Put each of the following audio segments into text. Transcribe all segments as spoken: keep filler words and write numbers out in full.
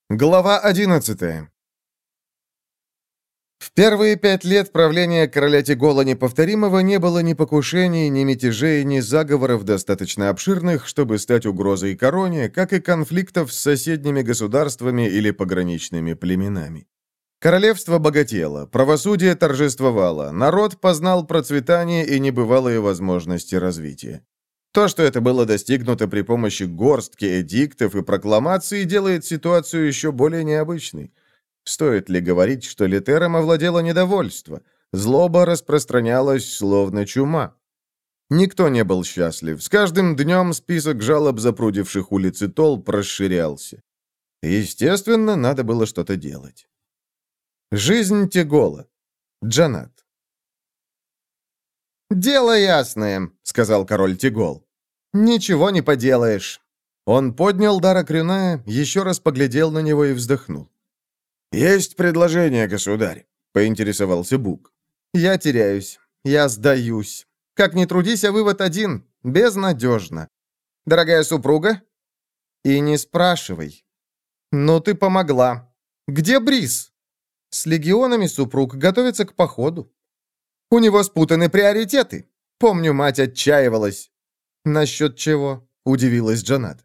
Глава одиннадцатая. В первые пять лет правления короля Тигола Неповторимого не было ни покушений, ни мятежей, ни заговоров достаточно обширных, чтобы стать угрозой короне, как и конфликтов с соседними государствами или пограничными племенами. Королевство богатело, правосудие торжествовало, народ познал процветание и небывалые возможности развития. То, что это было достигнуто при помощи горстки эдиктов и прокламаций, делает ситуацию еще более необычной. Стоит ли говорить, что Литером овладело недовольство? Злоба распространялась, словно чума. Никто не был счастлив. С каждым днем список жалоб запрудивших улицы толп расширялся. Естественно, надо было что-то делать. Жизнь Тигола. Джанат. «Дело ясное», — сказал король Тигол. «Ничего не поделаешь». Он поднял Дара Крюная, еще раз поглядел на него и вздохнул. «Есть предложение, государь», — поинтересовался Буг. «Я теряюсь. Я сдаюсь. Как ни трудись, а вывод один — безнадежно. Дорогая супруга?» «И не спрашивай». «Ну, ты помогла. Где Брис?» «С легионами супруг готовится к походу». «У него спутаны приоритеты. Помню, мать отчаивалась». «Насчет чего?» — удивилась Джанат.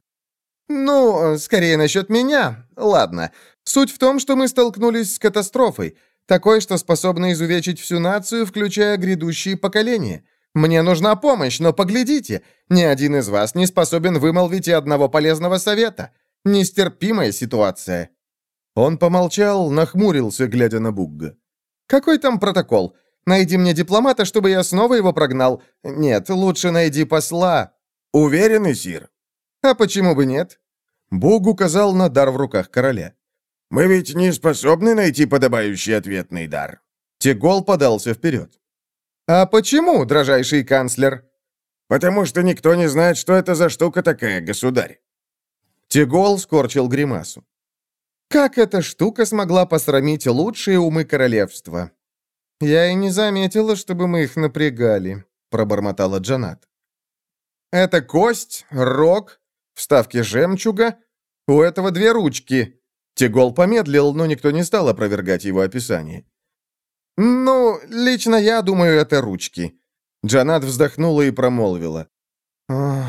«Ну, скорее насчет меня. Ладно. Суть в том, что мы столкнулись с катастрофой, такой, что способна изувечить всю нацию, включая грядущие поколения. Мне нужна помощь, но поглядите, ни один из вас не способен вымолвить и одного полезного совета. Нестерпимая ситуация». Он помолчал, нахмурился, глядя на Бугга. «Какой там протокол? Найди мне дипломата, чтобы я снова его прогнал. Нет, лучше найди посла». «Уверены, сир?» «А почему бы нет?» Буг указал на дар в руках короля. «Мы ведь не способны найти подобающий ответный дар». Тигол подался вперед. «А почему, дрожайший канцлер?» «Потому что никто не знает, что это за штука такая, государь». Тигол скорчил гримасу. «Как эта штука смогла посрамить лучшие умы королевства?» «Я и не заметила, чтобы мы их напрягали», — пробормотала Джанат. «Это кость, рог, вставки жемчуга. У этого две ручки». Тигол помедлил, но никто не стал опровергать его описание. «Ну, лично я думаю, это ручки». Джанат вздохнула и промолвила. «Ох».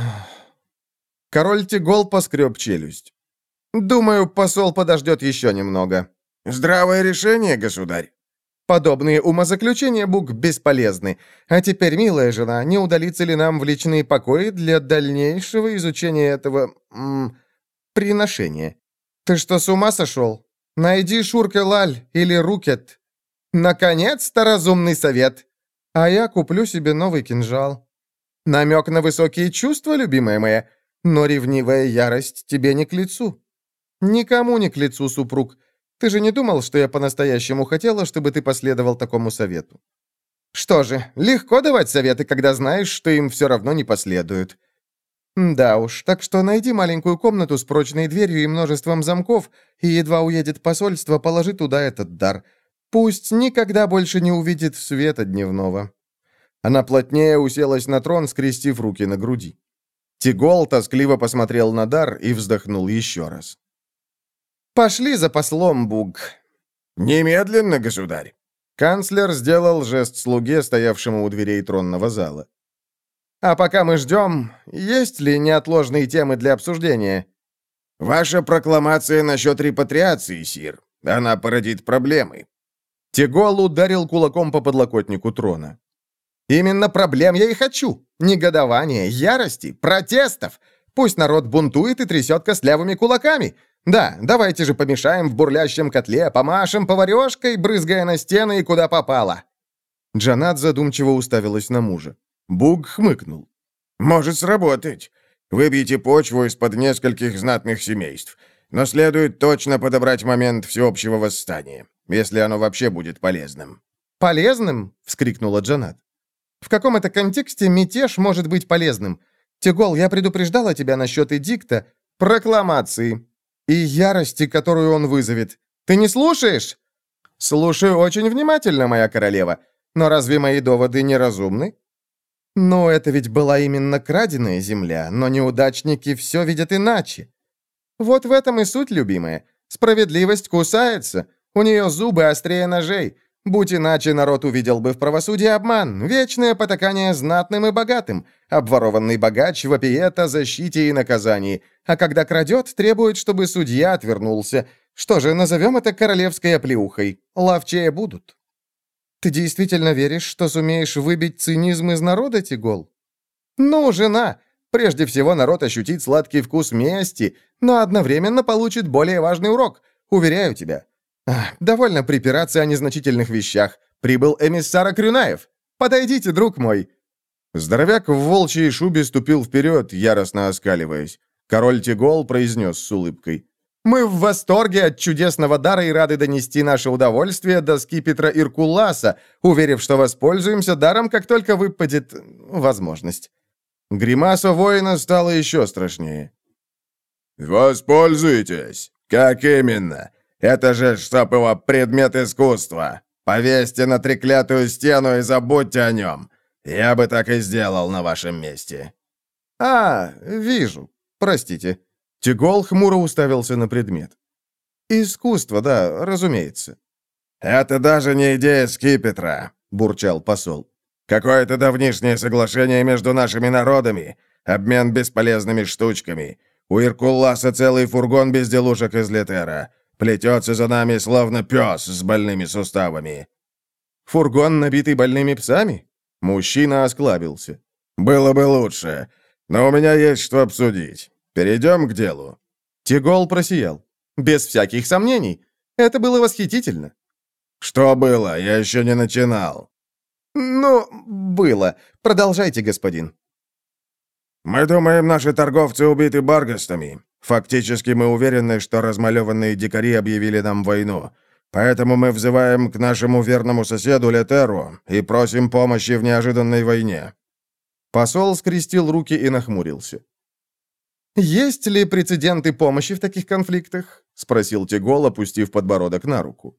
Король Тигол поскреб челюсть. «Думаю, посол подождет еще немного». «Здравое решение, государь». «Подобные умозаключения, Буг, бесполезны. А теперь, милая жена, не удалиться ли нам в личные покои для дальнейшего изучения этого... М, приношения? Ты что, с ума сошел? Найди Шурке-Лаль или Рукет. Наконец-то разумный совет. А я куплю себе новый кинжал. Намек на высокие чувства, любимая моя, но ревнивая ярость тебе не к лицу. Никому не к лицу, супруг. Ты же не думал, что я по-настоящему хотела, чтобы ты последовал такому совету? Что же, легко давать советы, когда знаешь, что им все равно не последуют. Да уж, так что найди маленькую комнату с прочной дверью и множеством замков, и едва уедет посольство, положи туда этот дар. Пусть никогда больше не увидит света дневного». Она плотнее уселась на трон, скрестив руки на груди. Тигол тоскливо посмотрел на дар и вздохнул еще раз. «Пошли за послом, Буг». «Немедленно, государь». Канцлер сделал жест слуге, стоявшему у дверей тронного зала. «А пока мы ждем, есть ли неотложные темы для обсуждения?» «Ваша прокламация насчет репатриации, сир. Она породит проблемы». Тигол ударил кулаком по подлокотнику трона. «Именно проблем я и хочу. Негодования, ярости, протестов. Пусть народ бунтует и трясет костлявыми кулаками. Да, давайте же помешаем в бурлящем котле, помашем поварешкой, брызгая на стены и куда попало». Джанат задумчиво уставилась на мужа. Буг хмыкнул. «Может сработать. Выбейте почву из-под нескольких знатных семейств. Но следует точно подобрать момент всеобщего восстания, если оно вообще будет полезным». «Полезным?» — вскрикнула Джанат. «В каком это контексте мятеж может быть полезным? Тигол, я предупреждала тебя насчет эдикта, прокламации и ярости, которую он вызовет. Ты не слушаешь?» «Слушаю очень внимательно, моя королева. Но разве мои доводы неразумны?» «Ну, это ведь была именно краденая земля, но неудачники все видят иначе». «Вот в этом и суть, любимая. Справедливость кусается. У нее зубы острее ножей. Будь иначе, народ увидел бы в правосудии обман, вечное потакание знатным и богатым. Обворованный богач вопиет о защите и наказании, а когда крадет, требует, чтобы судья отвернулся. Что же, назовем это королевской оплеухой. Ловчее будут. Ты действительно веришь, что сумеешь выбить цинизм из народа, Тигол? Ну, жена, прежде всего народ ощутит сладкий вкус мести, но одновременно получит более важный урок. Уверяю тебя. Ах, довольно припираться о незначительных вещах. Прибыл эмиссар Акрюнаев. Подойдите, друг мой. Здоровяк в волчьей шубе ступил вперед, яростно оскаливаясь. Король Тигол произнес с улыбкой: «Мы в восторге от чудесного дара и рады донести наше удовольствие до скипетра Иркуласа, уверив, что воспользуемся даром, как только выпадет возможность». Гримаса воина стала еще страшнее. «Воспользуйтесь? Как именно? Это же, чтоб его предмет искусства. Повесьте на треклятую стену и забудьте о нем. Я бы так и сделал на вашем месте». «А, вижу. Простите». Тигол хмуро уставился на предмет. «Искусство, да, разумеется». «Это даже не идея скипетра», — бурчал посол. «Какое-то давнишнее соглашение между нашими народами. Обмен бесполезными штучками. У Иркуласа целый фургон безделушек из Летера. Плетется за нами, словно пес с больными суставами». «Фургон, набитый больными псами?» Мужчина осклабился. «Было бы лучше. Но у меня есть что обсудить. Перейдем к делу». Тигол просиял. «Без всяких сомнений. Это было восхитительно». «Что было? Я еще не начинал». «Ну, было. Продолжайте, господин». «Мы думаем, наши торговцы убиты баргастами. Фактически мы уверены, что размалеванные дикари объявили нам войну. Поэтому мы взываем к нашему верному соседу Летеру и просим помощи в неожиданной войне». Посол скрестил руки и нахмурился. «Есть ли прецеденты помощи в таких конфликтах?» — спросил Тигол, опустив подбородок на руку.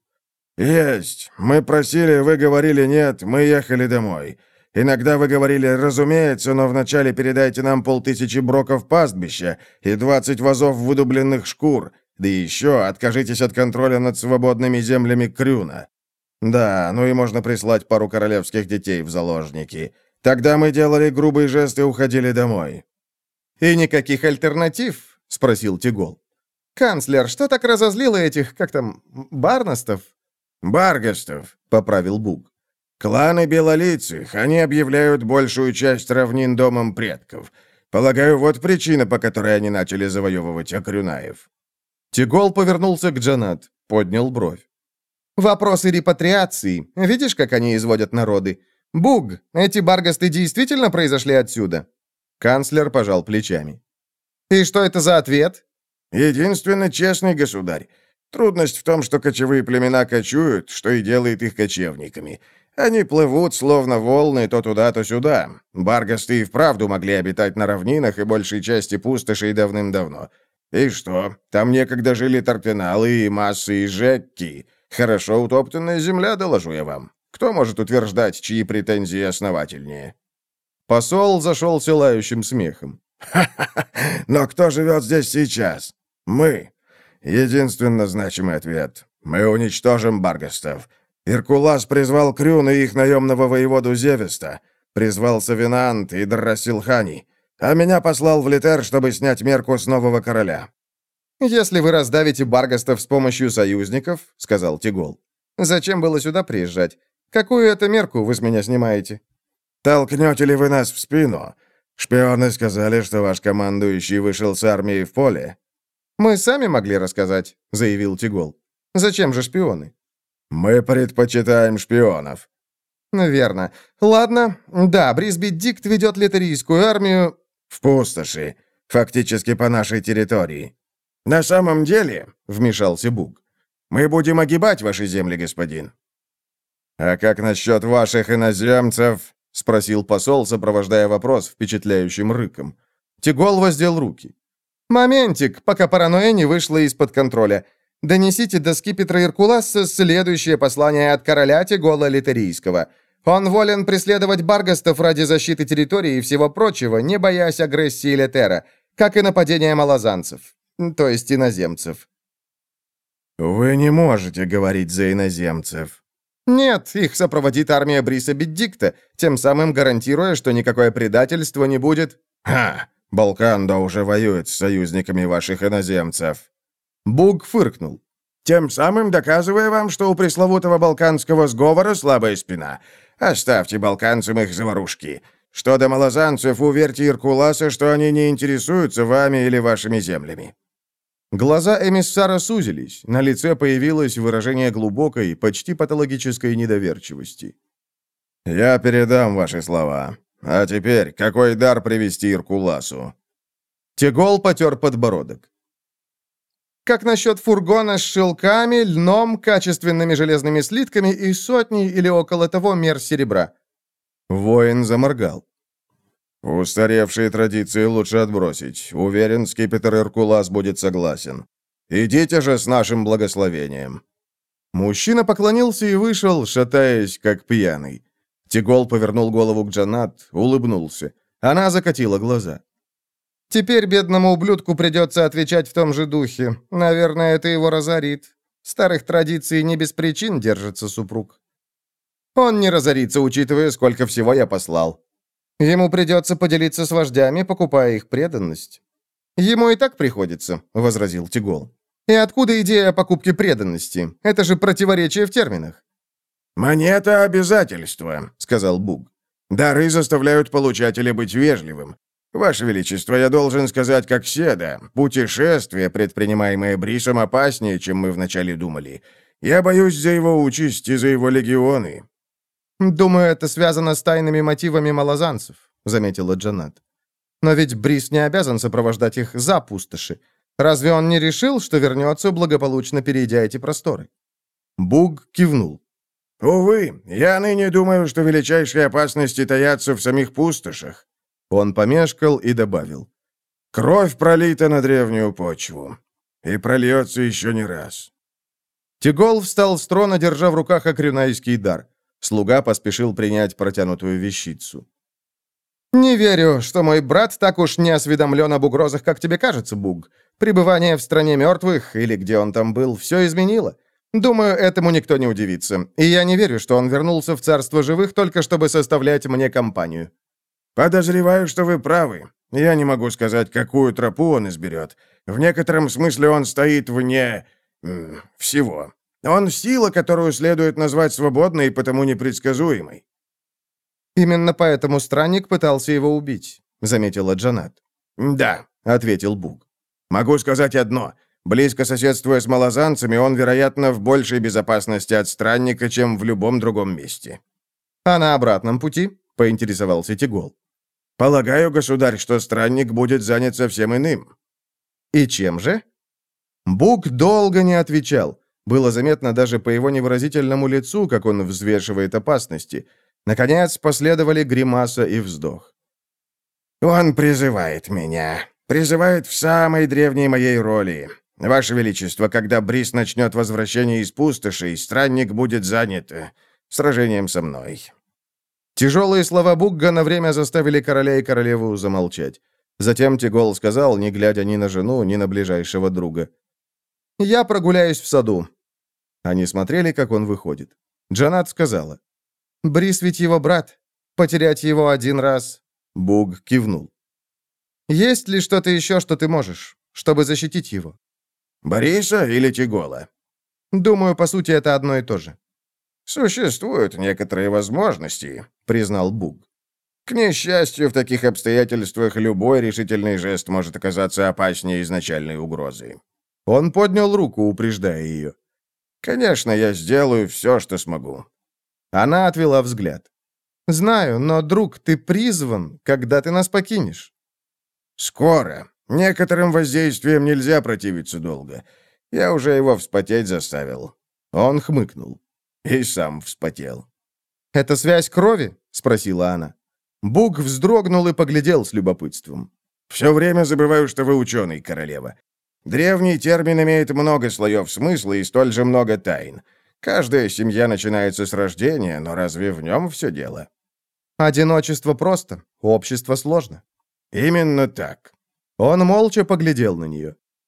«Есть. Мы просили, вы говорили нет, мы ехали домой. Иногда вы говорили «разумеется», но вначале передайте нам полтысячи броков пастбища и двадцать вазов выдубленных шкур, да еще откажитесь от контроля над свободными землями Крюна. Да, ну и можно прислать пару королевских детей в заложники. Тогда мы делали грубый жест и уходили домой». «И никаких альтернатив?» — спросил Тигол. «Канцлер, что так разозлило этих, как там, барнастов?» «Баргастов», — поправил Буг. «Кланы белолицых, они объявляют большую часть равнин домом предков. Полагаю, вот причина, по которой они начали завоевывать Акрюнаев». Тигол повернулся к Джанат, поднял бровь. «Вопросы репатриации. Видишь, как они изводят народы? Буг, эти баргасты действительно произошли отсюда?» Канцлер пожал плечами. «И что это за ответ?» «Единственно честный, государь. Трудность в том, что кочевые племена кочуют, что и делает их кочевниками. Они плывут, словно волны, то туда, то сюда. Баргасты и вправду могли обитать на равнинах и большей части пустошей давным-давно. И что? Там некогда жили тартеналы и массы и жекки. Хорошо утоптанная земля, доложу я вам. Кто может утверждать, чьи претензии основательнее?» Посол зашелся лающим смехом. «Ха-ха-ха! Но кто живет здесь сейчас? Мы. Единственно значимый ответ. Мы уничтожим баргастов. Иркулас призвал Крюна и их наемного воеводу Зевеста. Призвал Савинант и Драссилхани. А меня послал в Летер, чтобы снять мерку с нового короля». «Если вы раздавите баргастов с помощью союзников, — сказал Тигол, — зачем было сюда приезжать? Какую это мерку вы с меня снимаете?» «Толкнете ли вы нас в спину? Шпионы сказали, что ваш командующий вышел с армией в поле». «Мы сами могли рассказать», — заявил Тигол. «Зачем же шпионы?» «Мы предпочитаем шпионов». «Верно. Ладно. Да, Брисби Дикт ведет литерийскую армию...» «В пустоши. Фактически по нашей территории. На самом деле, — вмешался Буг, — мы будем огибать ваши земли, господин». «А как насчет ваших иноземцев?» — спросил посол, сопровождая вопрос впечатляющим рыком. Тигол воздел руки. «Моментик, пока паранойя не вышла из-под контроля. Донесите до скипетра Иркуласа следующее послание от короля Тигола Литерийского. Он волен преследовать баргастов ради защиты территории и всего прочего, не боясь агрессии Летера, как и нападения малозанцев, то есть иноземцев». «Вы не можете говорить за иноземцев». «Нет, их сопроводит армия Бриса Беддикта, тем самым гарантируя, что никакое предательство не будет». «Ха! Балкандо уже воюет с союзниками ваших иноземцев». Буг фыркнул. «Тем самым доказывая вам, что у пресловутого балканского сговора слабая спина. Оставьте балканцам их заварушки. Что до малозанцев, уверьте Иркуласа, что они не интересуются вами или вашими землями». Глаза эмиссара сузились, на лице появилось выражение глубокой, почти патологической недоверчивости. «Я передам ваши слова. А теперь, какой дар привести Иркуласу?» Тегол потер подбородок. «Как насчет фургона с шелками, льном, качественными железными слитками и сотней или около того мер серебра?» Воин заморгал. «Устаревшие традиции лучше отбросить. Уверен, скипетр Иркулас будет согласен. Идите же с нашим благословением». Мужчина поклонился и вышел, шатаясь, как пьяный. Тегол повернул голову к Джанат, улыбнулся. Она закатила глаза. «Теперь бедному ублюдку придется отвечать в том же духе. Наверное, это его разорит. Старых традиций не без причин держится супруг. Он не разорится, учитывая, сколько всего я послал. Ему придется поделиться с вождями, покупая их преданность». «Ему и так приходится», — возразил Тегол. «И откуда идея о покупке преданности? Это же противоречие в терминах». «Монета — обязательство», — сказал Буг. «Дары заставляют получателя быть вежливым. Ваше Величество, я должен сказать, как седа, путешествие, предпринимаемое Брисом, опаснее, чем мы вначале думали. Я боюсь за его участь и за его легионы». «Думаю, это связано с тайными мотивами малозанцев», — заметила Джанат. «Но ведь Брис не обязан сопровождать их за пустоши. Разве он не решил, что вернется, благополучно перейдя эти просторы?» Буг кивнул. «Увы, я ныне думаю, что величайшие опасности таятся в самих пустошах». Он помешкал и добавил. «Кровь пролита на древнюю почву. И прольется еще не раз». Тегол встал с трона, держа в руках акрюнайский дар. Слуга поспешил принять протянутую вещицу. «Не верю, что мой брат так уж не осведомлен об угрозах, как тебе кажется, Буг. Пребывание в стране мертвых, или где он там был, все изменило. Думаю, этому никто не удивится. И я не верю, что он вернулся в царство живых, только чтобы составлять мне компанию». «Подозреваю, что вы правы. Я не могу сказать, какую тропу он изберет. В некотором смысле он стоит вне... всего. Он сила, которую следует назвать свободной и потому непредсказуемой». «Именно поэтому странник пытался его убить», — заметила Джанат. «Да», — ответил Буг. «Могу сказать одно. Близко соседствуя с малозанцами, он, вероятно, в большей безопасности от странника, чем в любом другом месте». «А на обратном пути?» — поинтересовался Тегол. «Полагаю, государь, что странник будет занят совсем иным». «И чем же?» Буг долго не отвечал. Было заметно даже по его невыразительному лицу, как он взвешивает опасности. Наконец, последовали гримаса и вздох. «Он призывает меня. Призывает в самой древней моей роли. Ваше Величество, когда Брис начнет возвращение из пустоши, странник будет занят э, сражением со мной». Тяжелые слова Бугга на время заставили короля и королеву замолчать. Затем Тегол сказал, не глядя ни на жену, ни на ближайшего друга. «Я прогуляюсь в саду». Они смотрели, как он выходит. Джанат сказала. «Брис ведь его брат. Потерять его один раз...» Буг кивнул. «Есть ли что-то еще, что ты можешь, чтобы защитить его?» «Бориса или Тегола?» «Думаю, по сути, это одно и то же». «Существуют некоторые возможности», — признал Буг. «К несчастью, в таких обстоятельствах любой решительный жест может оказаться опаснее изначальной угрозы». Он поднял руку, упреждая ее. «Конечно, я сделаю все, что смогу». Она отвела взгляд. «Знаю, но, друг, ты призван, когда ты нас покинешь». «Скоро. Некоторым воздействием нельзя противиться долго. Я уже его вспотеть заставил». Он хмыкнул. И сам вспотел. «Это связь крови?» — спросила она. Буг вздрогнул и поглядел с любопытством. «Все время забываю, что вы ученый, королева. Древний термин имеет много слоев смысла и столь же много тайн. Каждая семья начинается с рождения, но разве в нем все дело?» «Одиночество просто, общество сложно». «Именно так». Он молча поглядел на нее.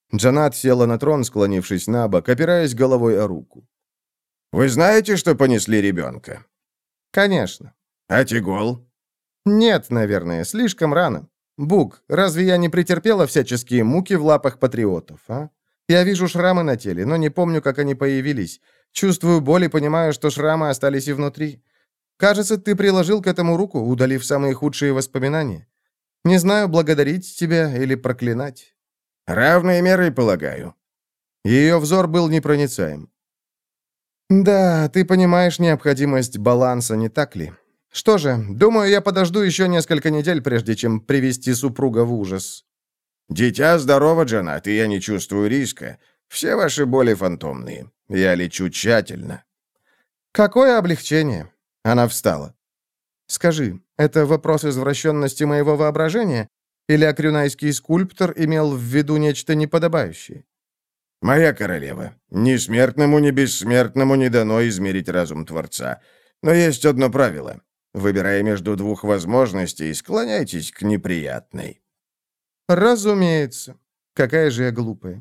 Джанат села на трон, склонившись на бок, опираясь головой о руку. «Вы знаете, что понесли ребенка?» «Конечно». «А Тигол?» «Нет, наверное, слишком рано. Бук, разве я не претерпела всяческие муки в лапах патриотов, а? Я вижу шрамы на теле, но не помню, как они появились. Чувствую боль и понимаю, что шрамы остались и внутри. Кажется, ты приложил к этому руку, удалив самые худшие воспоминания. Не знаю, благодарить тебя или проклинать». «Равные меры, полагаю». Ее взор был непроницаем. «Да, ты понимаешь необходимость баланса, не так ли? Что же, думаю, я подожду еще несколько недель, прежде чем привести супруга в ужас». «Дитя здорово, Джанат, и я не чувствую риска. Все ваши боли фантомные. Я лечу тщательно». «Какое облегчение!» Она встала. «Скажи, это вопрос извращенности моего воображения? Или акрюнайский скульптор имел в виду нечто неподобающее?» «Моя королева, ни смертному, ни бессмертному не дано измерить разум Творца. Но есть одно правило. Выбирая между двух возможностей, склоняйтесь к неприятной». «Разумеется. Какая же я глупая».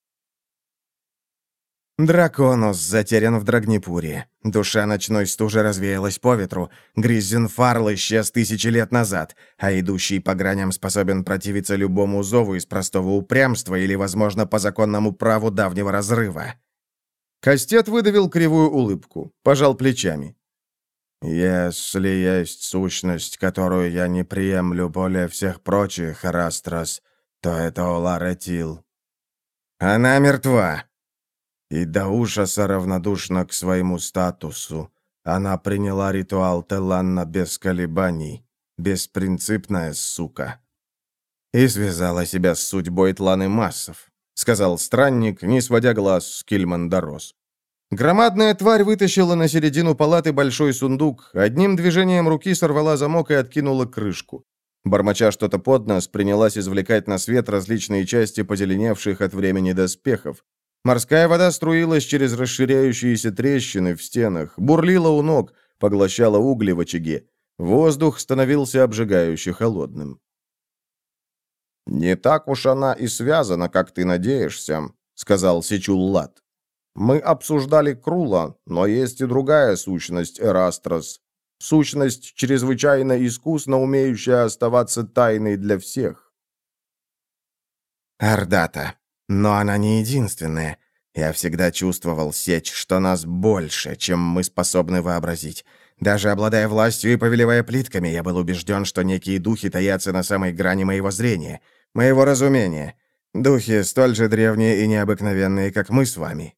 Драконус затерян в Драгнипуре. Душа ночной стужи развеялась по ветру. Гриззенфарл исчез тысячи лет назад, а идущий по граням способен противиться любому зову из простого упрямства или, возможно, по законному праву давнего разрыва. Кастет выдавил кривую улыбку, пожал плечами. «Если есть сущность, которую я не приемлю более всех прочих, Растрас, то это Оларетил. Она мертва. И до ужаса равнодушна к своему статусу. Она приняла ритуал Теланна без колебаний. Беспринципная сука. И связала себя с судьбой Тланы Массов», — сказал странник, не сводя глаз с Кильмандарос. Громадная тварь вытащила на середину палаты большой сундук, одним движением руки сорвала замок и откинула крышку. Бормоча что-то под нос, принялась извлекать на свет различные части позеленевших от времени доспехов. Морская вода струилась через расширяющиеся трещины в стенах, бурлила у ног, поглощала угли в очаге. Воздух становился обжигающе холодным. «Не так уж она и связана, как ты надеешься», — сказал Сичуллат. «Мы обсуждали Крула, но есть и другая сущность, Эрастрос. Сущность, чрезвычайно искусно умеющая оставаться тайной для всех». Ардата. Но она не единственная. Я всегда чувствовал, Сечь, что нас больше, чем мы способны вообразить. Даже обладая властью и повелевая плитками, я был убежден, что некие духи таятся на самой грани моего зрения, моего разумения. Духи столь же древние и необыкновенные, как мы с вами.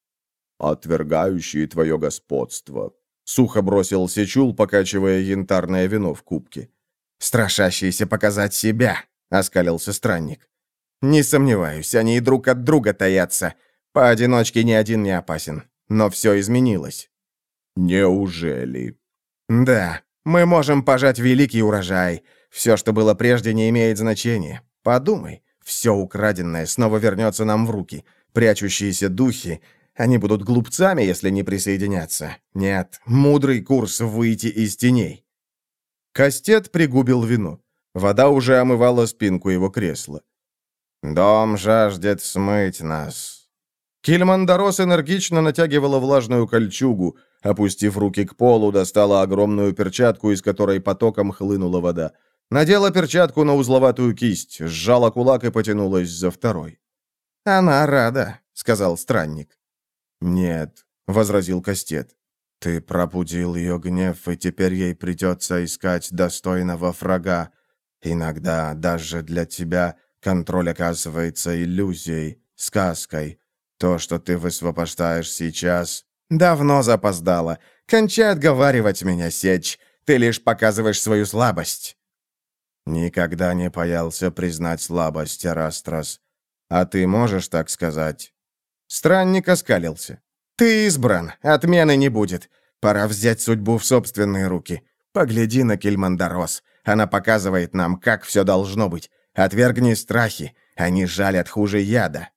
«Отвергающие твое господство», — сухо бросил Сечул, покачивая янтарное вино в кубке. «Страшащиеся показать себя», — оскалился странник. «Не сомневаюсь, они и друг от друга таятся. Поодиночке ни один не опасен. Но все изменилось». «Неужели?» «Да, мы можем пожать великий урожай. Все, что было прежде, не имеет значения. Подумай, все украденное снова вернется нам в руки. Прячущиеся духи, они будут глупцами, если не присоединятся. Нет, мудрый курс выйти из теней». Кастет пригубил вино. Вода уже омывала спинку его кресла. «Дом жаждет смыть нас». Кильмандарос энергично натягивала влажную кольчугу, опустив руки к полу, достала огромную перчатку, из которой потоком хлынула вода. Надела перчатку на узловатую кисть, сжала кулак и потянулась за второй. «Она рада», — сказал странник. «Нет», — возразил Кастет. «Ты пробудил ее гнев, и теперь ей придется искать достойного врага. Иногда даже для тебя контроль оказывается иллюзией, сказкой. То, что ты высвобождаешь сейчас, давно запоздало. Кончай отговаривать меня, Сечь. Ты лишь показываешь свою слабость». «Никогда не боялся признать слабость, Растрас. А ты можешь так сказать?» Странник оскалился. «Ты избран, отмены не будет. Пора взять судьбу в собственные руки. Погляди на Кильмандарос. Она показывает нам, как все должно быть. Отвергни страхи. Они жалят хуже яда».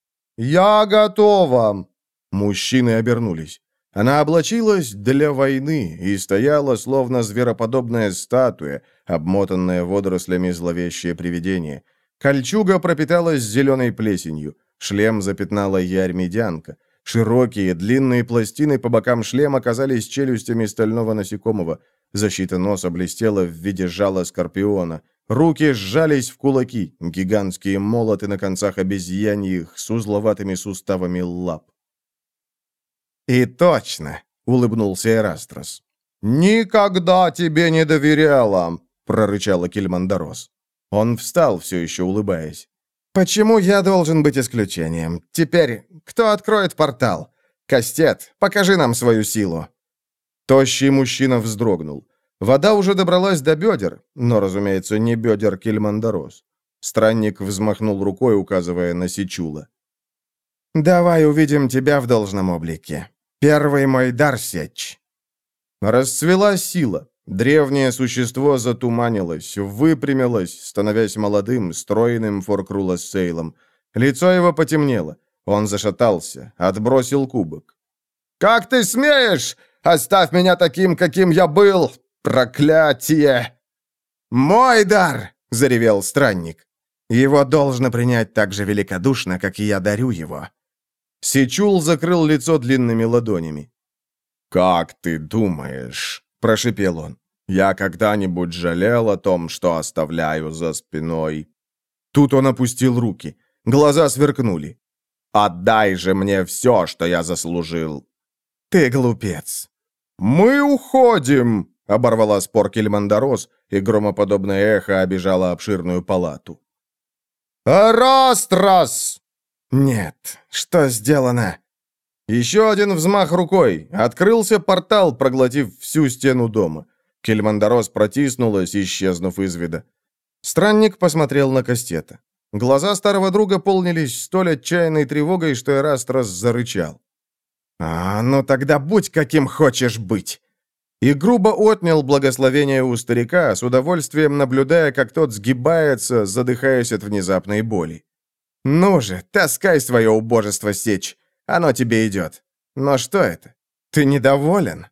«Я готова!» Мужчины обернулись. Она облачилась для войны и стояла, словно звероподобная статуя, обмотанная водорослями зловещее привидение. Кольчуга пропиталась зеленой плесенью, шлем запятнала ярь-медянка. Широкие, длинные пластины по бокам шлема казались челюстями стального насекомого. Защита носа блестела в виде жала скорпиона. Руки сжались в кулаки, гигантские молоты на концах обезьяньих с узловатыми суставами лап. «И точно!» — улыбнулся Эрастрос. «Никогда тебе не доверяла!» — прорычала Кельмандарос. Он встал, все еще улыбаясь. «Почему я должен быть исключением? Теперь кто откроет портал? Кастет, покажи нам свою силу!» Тощий мужчина вздрогнул. Вода уже добралась до бедер, но, разумеется, не бедер Кельмандарос. Странник взмахнул рукой, указывая на Сичула. «Давай увидим тебя в должном облике. Первый мой дар сечь». Расцвела сила. Древнее существо затуманилось, выпрямилось, становясь молодым, стройным Форкрулассейлом. Лицо его потемнело. Он зашатался, отбросил кубок. «Как ты смеешь? Оставь меня таким, каким я был! Проклятие!» «Мой дар!» — заревел странник. «Его должно принять так же великодушно, как и я дарю его». Сичул закрыл лицо длинными ладонями. «Как ты думаешь?» — прошипел он. «Я когда-нибудь жалел о том, что оставляю за спиной?» Тут он опустил руки. Глаза сверкнули. «Отдай же мне все, что я заслужил!» «Ты глупец!» «Мы уходим!» — оборвала спор Кельмандарос, и громоподобное эхо обижало обширную палату. «Арастрас!» «Нет, что сделано?» Еще один взмах рукой. Открылся портал, проглотив всю стену дома. Кельмандарос протиснулась, исчезнув из вида. Странник посмотрел на Кастета. Глаза старого друга полнились столь отчаянной тревогой, что Эрастрос зарычал. «А, ну тогда будь каким хочешь быть!» И грубо отнял благословение у старика, с удовольствием наблюдая, как тот сгибается, задыхаясь от внезапной боли. «Ну же, таскай свое убожество сечь! Оно тебе идет. Но что это? Ты недоволен?»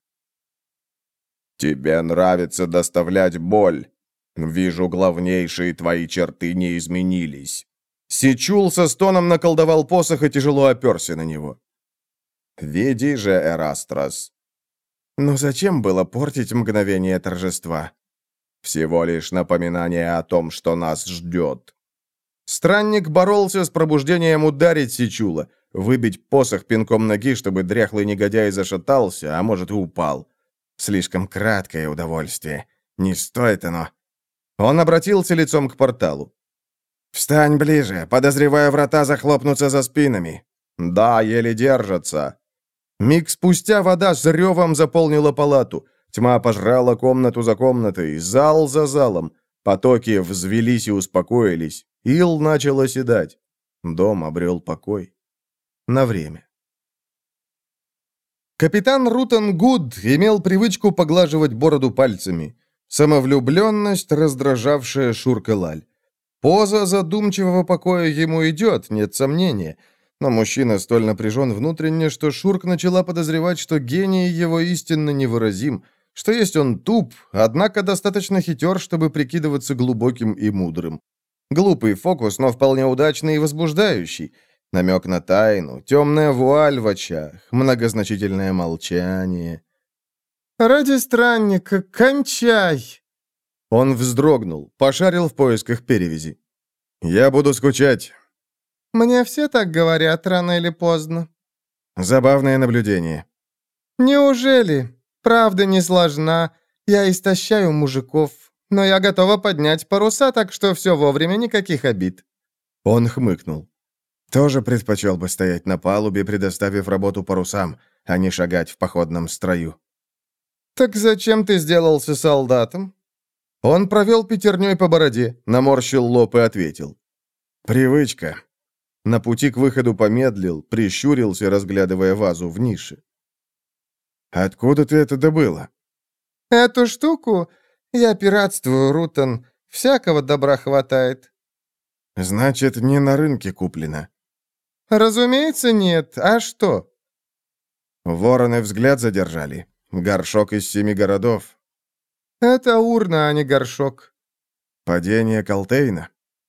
«Тебе нравится доставлять боль. Вижу, главнейшие твои черты не изменились». Сичул со стоном наколдовал посох и тяжело оперся на него. «Веди же, Эрастрос». «Но зачем было портить мгновение торжества?» «Всего лишь напоминание о том, что нас ждет». Странник боролся с пробуждением ударить Сичула, выбить посох пинком ноги, чтобы дряхлый негодяй зашатался, а может и упал. Слишком краткое удовольствие. Не стоит оно. Он обратился лицом к порталу. «Встань ближе, подозревая, врата захлопнутся за спинами». «Да, еле держатся». Миг спустя вода с ревом заполнила палату. Тьма пожрала комнату за комнатой, зал за залом. Потоки взвелись и успокоились. Ил начал оседать. Дом обрел покой. На время. Капитан Рутен Гуд имел привычку поглаживать бороду пальцами. Самовлюбленность, раздражавшая Шурка-Лаль. Поза задумчивого покоя ему идет, нет сомнения. Но мужчина столь напряжен внутренне, что Шурк начала подозревать, что гений его истинно невыразим, что есть он туп, однако достаточно хитер, чтобы прикидываться глубоким и мудрым. Глупый фокус, но вполне удачный и возбуждающий. Намек на тайну, темная вуаль в очах, многозначительное молчание. «Ради странника, кончай!» Он вздрогнул, пошарил в поисках перевязи. «Я буду скучать». «Мне все так говорят, рано или поздно». Забавное наблюдение. «Неужели? Правда не сложна. Я истощаю мужиков, но я готова поднять паруса, так что все вовремя, никаких обид». Он хмыкнул. «Тоже предпочел бы стоять на палубе, предоставив работу парусам, а не шагать в походном строю». «Так зачем ты сделался солдатом?» Он провел пятерней по бороде, наморщил лоб и ответил. «Привычка». На пути к выходу помедлил, прищурился, разглядывая вазу в нише. «Откуда ты это добыла?» «Эту штуку? Я пиратствую, Рутен. Всякого добра хватает». «Значит, не на рынке куплено?» «Разумеется, нет. А что?» Вороны взгляд задержали. Горшок из семи городов. «Это урна, а не горшок». «Падение Колтейна?»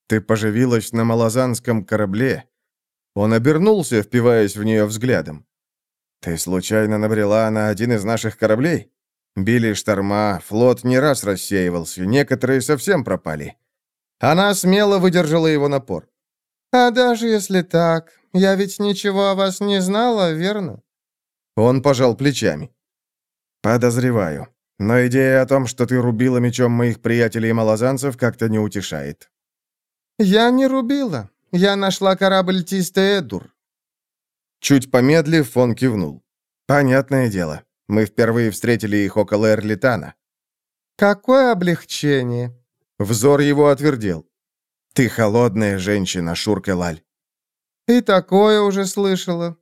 Ты поживилась на малазанском корабле?» Он обернулся, впиваясь в нее взглядом. «Ты случайно набрела на один из наших кораблей? Били шторма, флот не раз рассеивался, некоторые совсем пропали». Она смело выдержала его напор. «А даже если так, я ведь ничего о вас не знала, верно?» Он пожал плечами. «Подозреваю. Но идея о том, что ты рубила мечом моих приятелей-малазанцев, как-то не утешает». «Я не рубила. Я нашла корабль Тисте-Эдур». Чуть помедлив, он кивнул. «Понятное дело. Мы впервые встретили их около Эрлитана». «Какое облегчение!» Взор его отвердел. «Ты холодная женщина, Шуркелаль». «И такое уже слышала».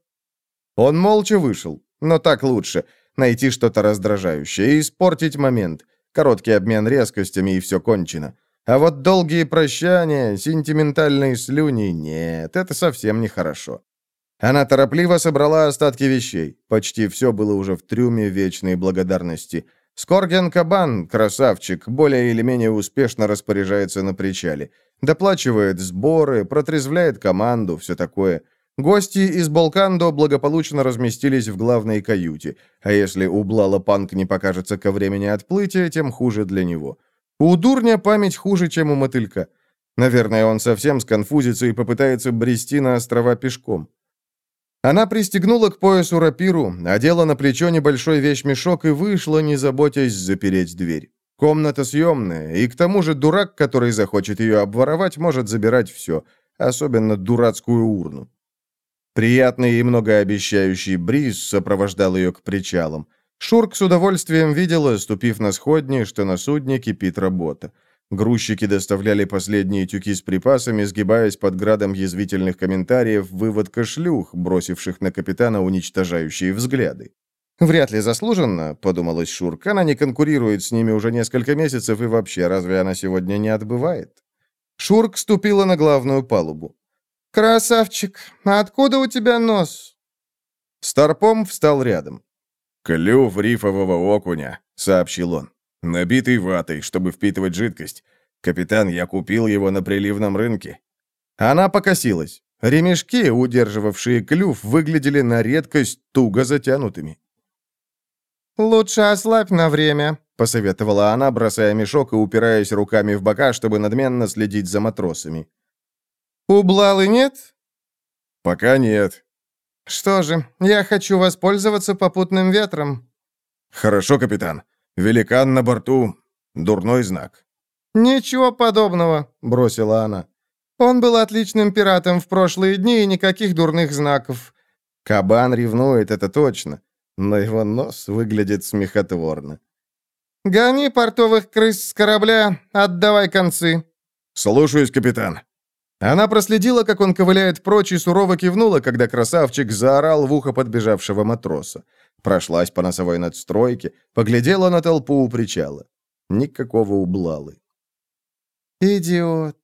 Он молча вышел, но так лучше. Найти что-то раздражающее и испортить момент. Короткий обмен резкостями, и все кончено. А вот долгие прощания, сентиментальные слюни — нет, это совсем нехорошо. Она торопливо собрала остатки вещей. Почти все было уже в трюме вечной благодарности. Скорген Кабан, красавчик, более или менее успешно распоряжается на причале. Доплачивает сборы, протрезвляет команду, все такое. Гости из Болкандо благополучно разместились в главной каюте, а если у Блала-Панк не покажется ко времени отплытия, тем хуже для него. У дурня память хуже, чем у мотылька. Наверное, он совсем сконфузится и попытается брести на острова пешком. Она пристегнула к поясу рапиру, одела на плечо небольшой вещмешок и вышла, не заботясь запереть дверь. Комната съемная, и к тому же дурак, который захочет ее обворовать, может забирать все, особенно дурацкую урну. Приятный и многообещающий бриз сопровождал ее к причалам. Шурк с удовольствием видела, ступив на сходни, что на судне кипит работа. Грузчики доставляли последние тюки с припасами, сгибаясь под градом язвительных комментариев выводка шлюх, бросивших на капитана уничтожающие взгляды. «Вряд ли заслуженно», — подумалась Шурк, — «она не конкурирует с ними уже несколько месяцев, и вообще, разве она сегодня не отбывает?» Шурк ступила на главную палубу. «Красавчик, а откуда у тебя нос?» Старпом встал рядом. «Клюв рифового окуня», — сообщил он. «Набитый ватой, чтобы впитывать жидкость. Капитан, я купил его на приливном рынке». Она покосилась. Ремешки, удерживавшие клюв, выглядели на редкость туго затянутыми. «Лучше ослабь на время», — посоветовала она, бросая мешок и упираясь руками в бока, чтобы надменно следить за матросами. «У Блалы нет?» «Пока нет». «Что же, я хочу воспользоваться попутным ветром». «Хорошо, капитан. Великан на борту. Дурной знак». «Ничего подобного», — бросила она. «Он был отличным пиратом в прошлые дни, и никаких дурных знаков». Кабан ревнует, это точно, но его нос выглядит смехотворно. «Гони портовых крыс с корабля, отдавай концы». «Слушаюсь, капитан». Она проследила, как он ковыляет прочь, и сурово кивнула, когда красавчик заорал в ухо подбежавшего матроса. Прошлась по носовой надстройке, поглядела на толпу у причала. Никакого Ублалы. «Идиот».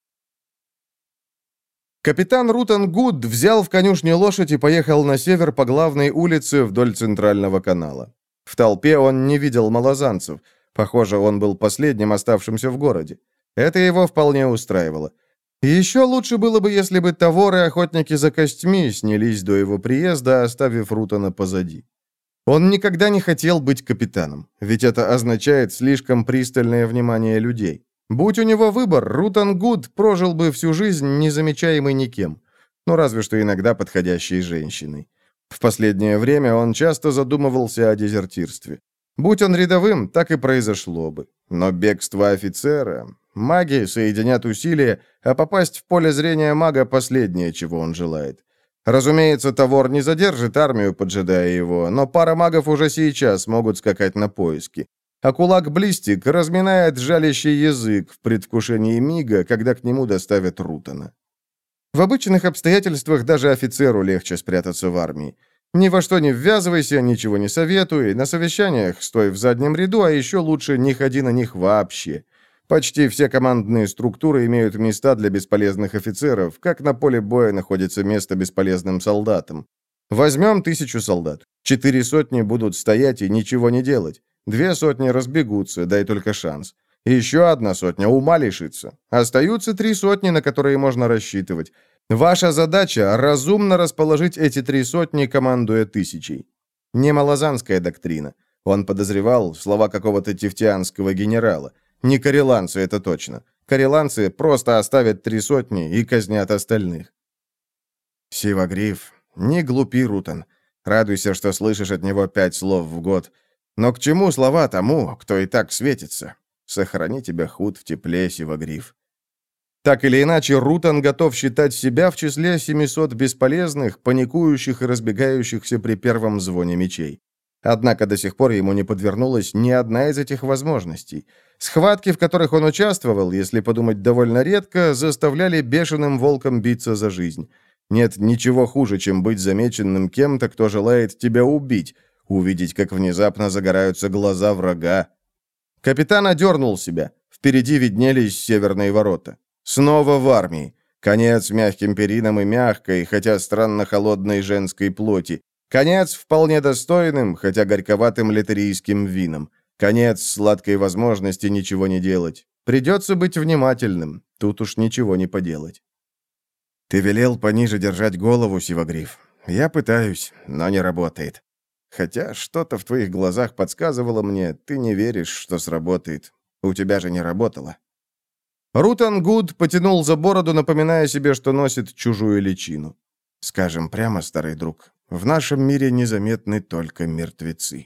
Капитан Рутон Гуд взял в конюшне лошадь и поехал на север по главной улице вдоль центрального канала. В толпе он не видел малозанцев. Похоже, он был последним оставшимся в городе. Это его вполне устраивало. Еще лучше было бы, если бы Тавор и охотники за костьми снялись до его приезда, оставив Рутона позади. Он никогда не хотел быть капитаном, ведь это означает слишком пристальное внимание людей. Будь у него выбор, Рутон Гуд прожил бы всю жизнь, незамечаемый никем, ну разве что иногда подходящей женщиной. В последнее время он часто задумывался о дезертирстве. Будь он рядовым, так и произошло бы. Но бегство офицера... Маги соединят усилия, а попасть в поле зрения мага — последнее, чего он желает. Разумеется, Тавор не задержит армию, поджидая его, но пара магов уже сейчас могут скакать на поиски. А кулак-блистик разминает жалящий язык в предвкушении мига, когда к нему доставят Рутона. В обычных обстоятельствах даже офицеру легче спрятаться в армии. Ни во что не ввязывайся, ничего не советуй, на совещаниях стой в заднем ряду, а еще лучше не ходи на них вообще. Почти все командные структуры имеют места для бесполезных офицеров, как на поле боя находится место бесполезным солдатам. Возьмем тысячу солдат. Четыре сотни будут стоять и ничего не делать. Две сотни разбегутся, дай только шанс. Еще одна сотня ума лишится. Остаются три сотни, на которые можно рассчитывать. Ваша задача — разумно расположить эти три сотни, командуя тысячей. Не малозанская доктрина. Он подозревал слова какого-то тевтианского генерала. Не кареланцы, это точно. Кареланцы просто оставят три сотни и казнят остальных. Сивагриф, не глупи, Рутан. Радуйся, что слышишь от него пять слов в год. Но к чему слова тому, кто и так светится? Сохрани тебя худ в тепле, Сивагриф. Так или иначе, Рутан готов считать себя в числе семисот бесполезных, паникующих и разбегающихся при первом звоне мечей. Однако до сих пор ему не подвернулась ни одна из этих возможностей. Схватки, в которых он участвовал, если подумать довольно редко, заставляли бешеным волком биться за жизнь. Нет ничего хуже, чем быть замеченным кем-то, кто желает тебя убить, увидеть, как внезапно загораются глаза врага. Капитан одернул себя. Впереди виднелись северные ворота. Снова в армии. Конец мягким перинам и мягкой, хотя странно холодной женской плоти. Конец вполне достойным, хотя горьковатым литерийским вином. Конец сладкой возможности ничего не делать. Придется быть внимательным. Тут уж ничего не поделать. Ты велел пониже держать голову, Сивагриф. Я пытаюсь, но не работает. Хотя что-то в твоих глазах подсказывало мне, ты не веришь, что сработает. У тебя же не работало. Рутан Гуд потянул за бороду, напоминая себе, что носит чужую личину. Скажем прямо, старый друг, в нашем мире незаметны только мертвецы.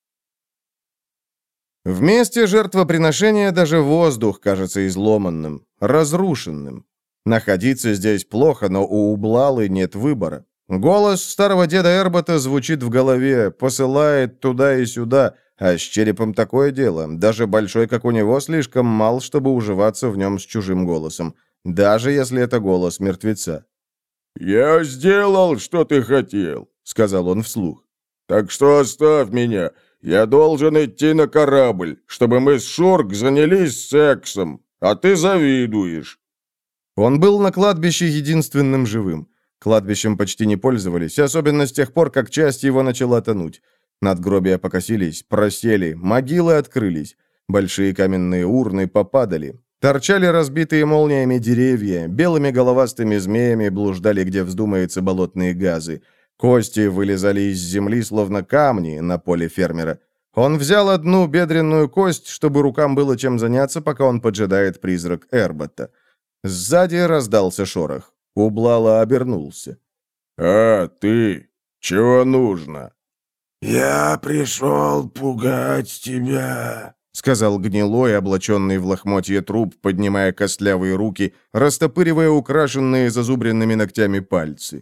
В месте жертвоприношения даже воздух кажется изломанным, разрушенным. Находиться здесь плохо, но у Ублалы нет выбора. Голос старого деда Эрбота звучит в голове, посылает туда и сюда, а с черепом такое дело. Даже большой, как у него, слишком мал, чтобы уживаться в нем с чужим голосом, даже если это голос мертвеца. «Я сделал, что ты хотел», — сказал он вслух. «Так что оставь меня. Я должен идти на корабль, чтобы мы с Шурк занялись сексом, а ты завидуешь». Он был на кладбище единственным живым. Кладбищем почти не пользовались, особенно с тех пор, как часть его начала тонуть. Надгробия покосились, просели, могилы открылись. Большие каменные урны попадали. Торчали разбитые молниями деревья, белыми головастыми змеями блуждали, где вздумается, болотные газы. Кости вылезали из земли, словно камни на поле фермера. Он взял одну бедренную кость, чтобы рукам было чем заняться, пока он поджидает призрак Эрбота. Сзади раздался шорох. Ублала обернулся. «А, ты? Чего нужно?» «Я пришел пугать тебя», — сказал гнилой, облаченный в лохмотье труп, поднимая костлявые руки, растопыривая украшенные зазубренными ногтями пальцы.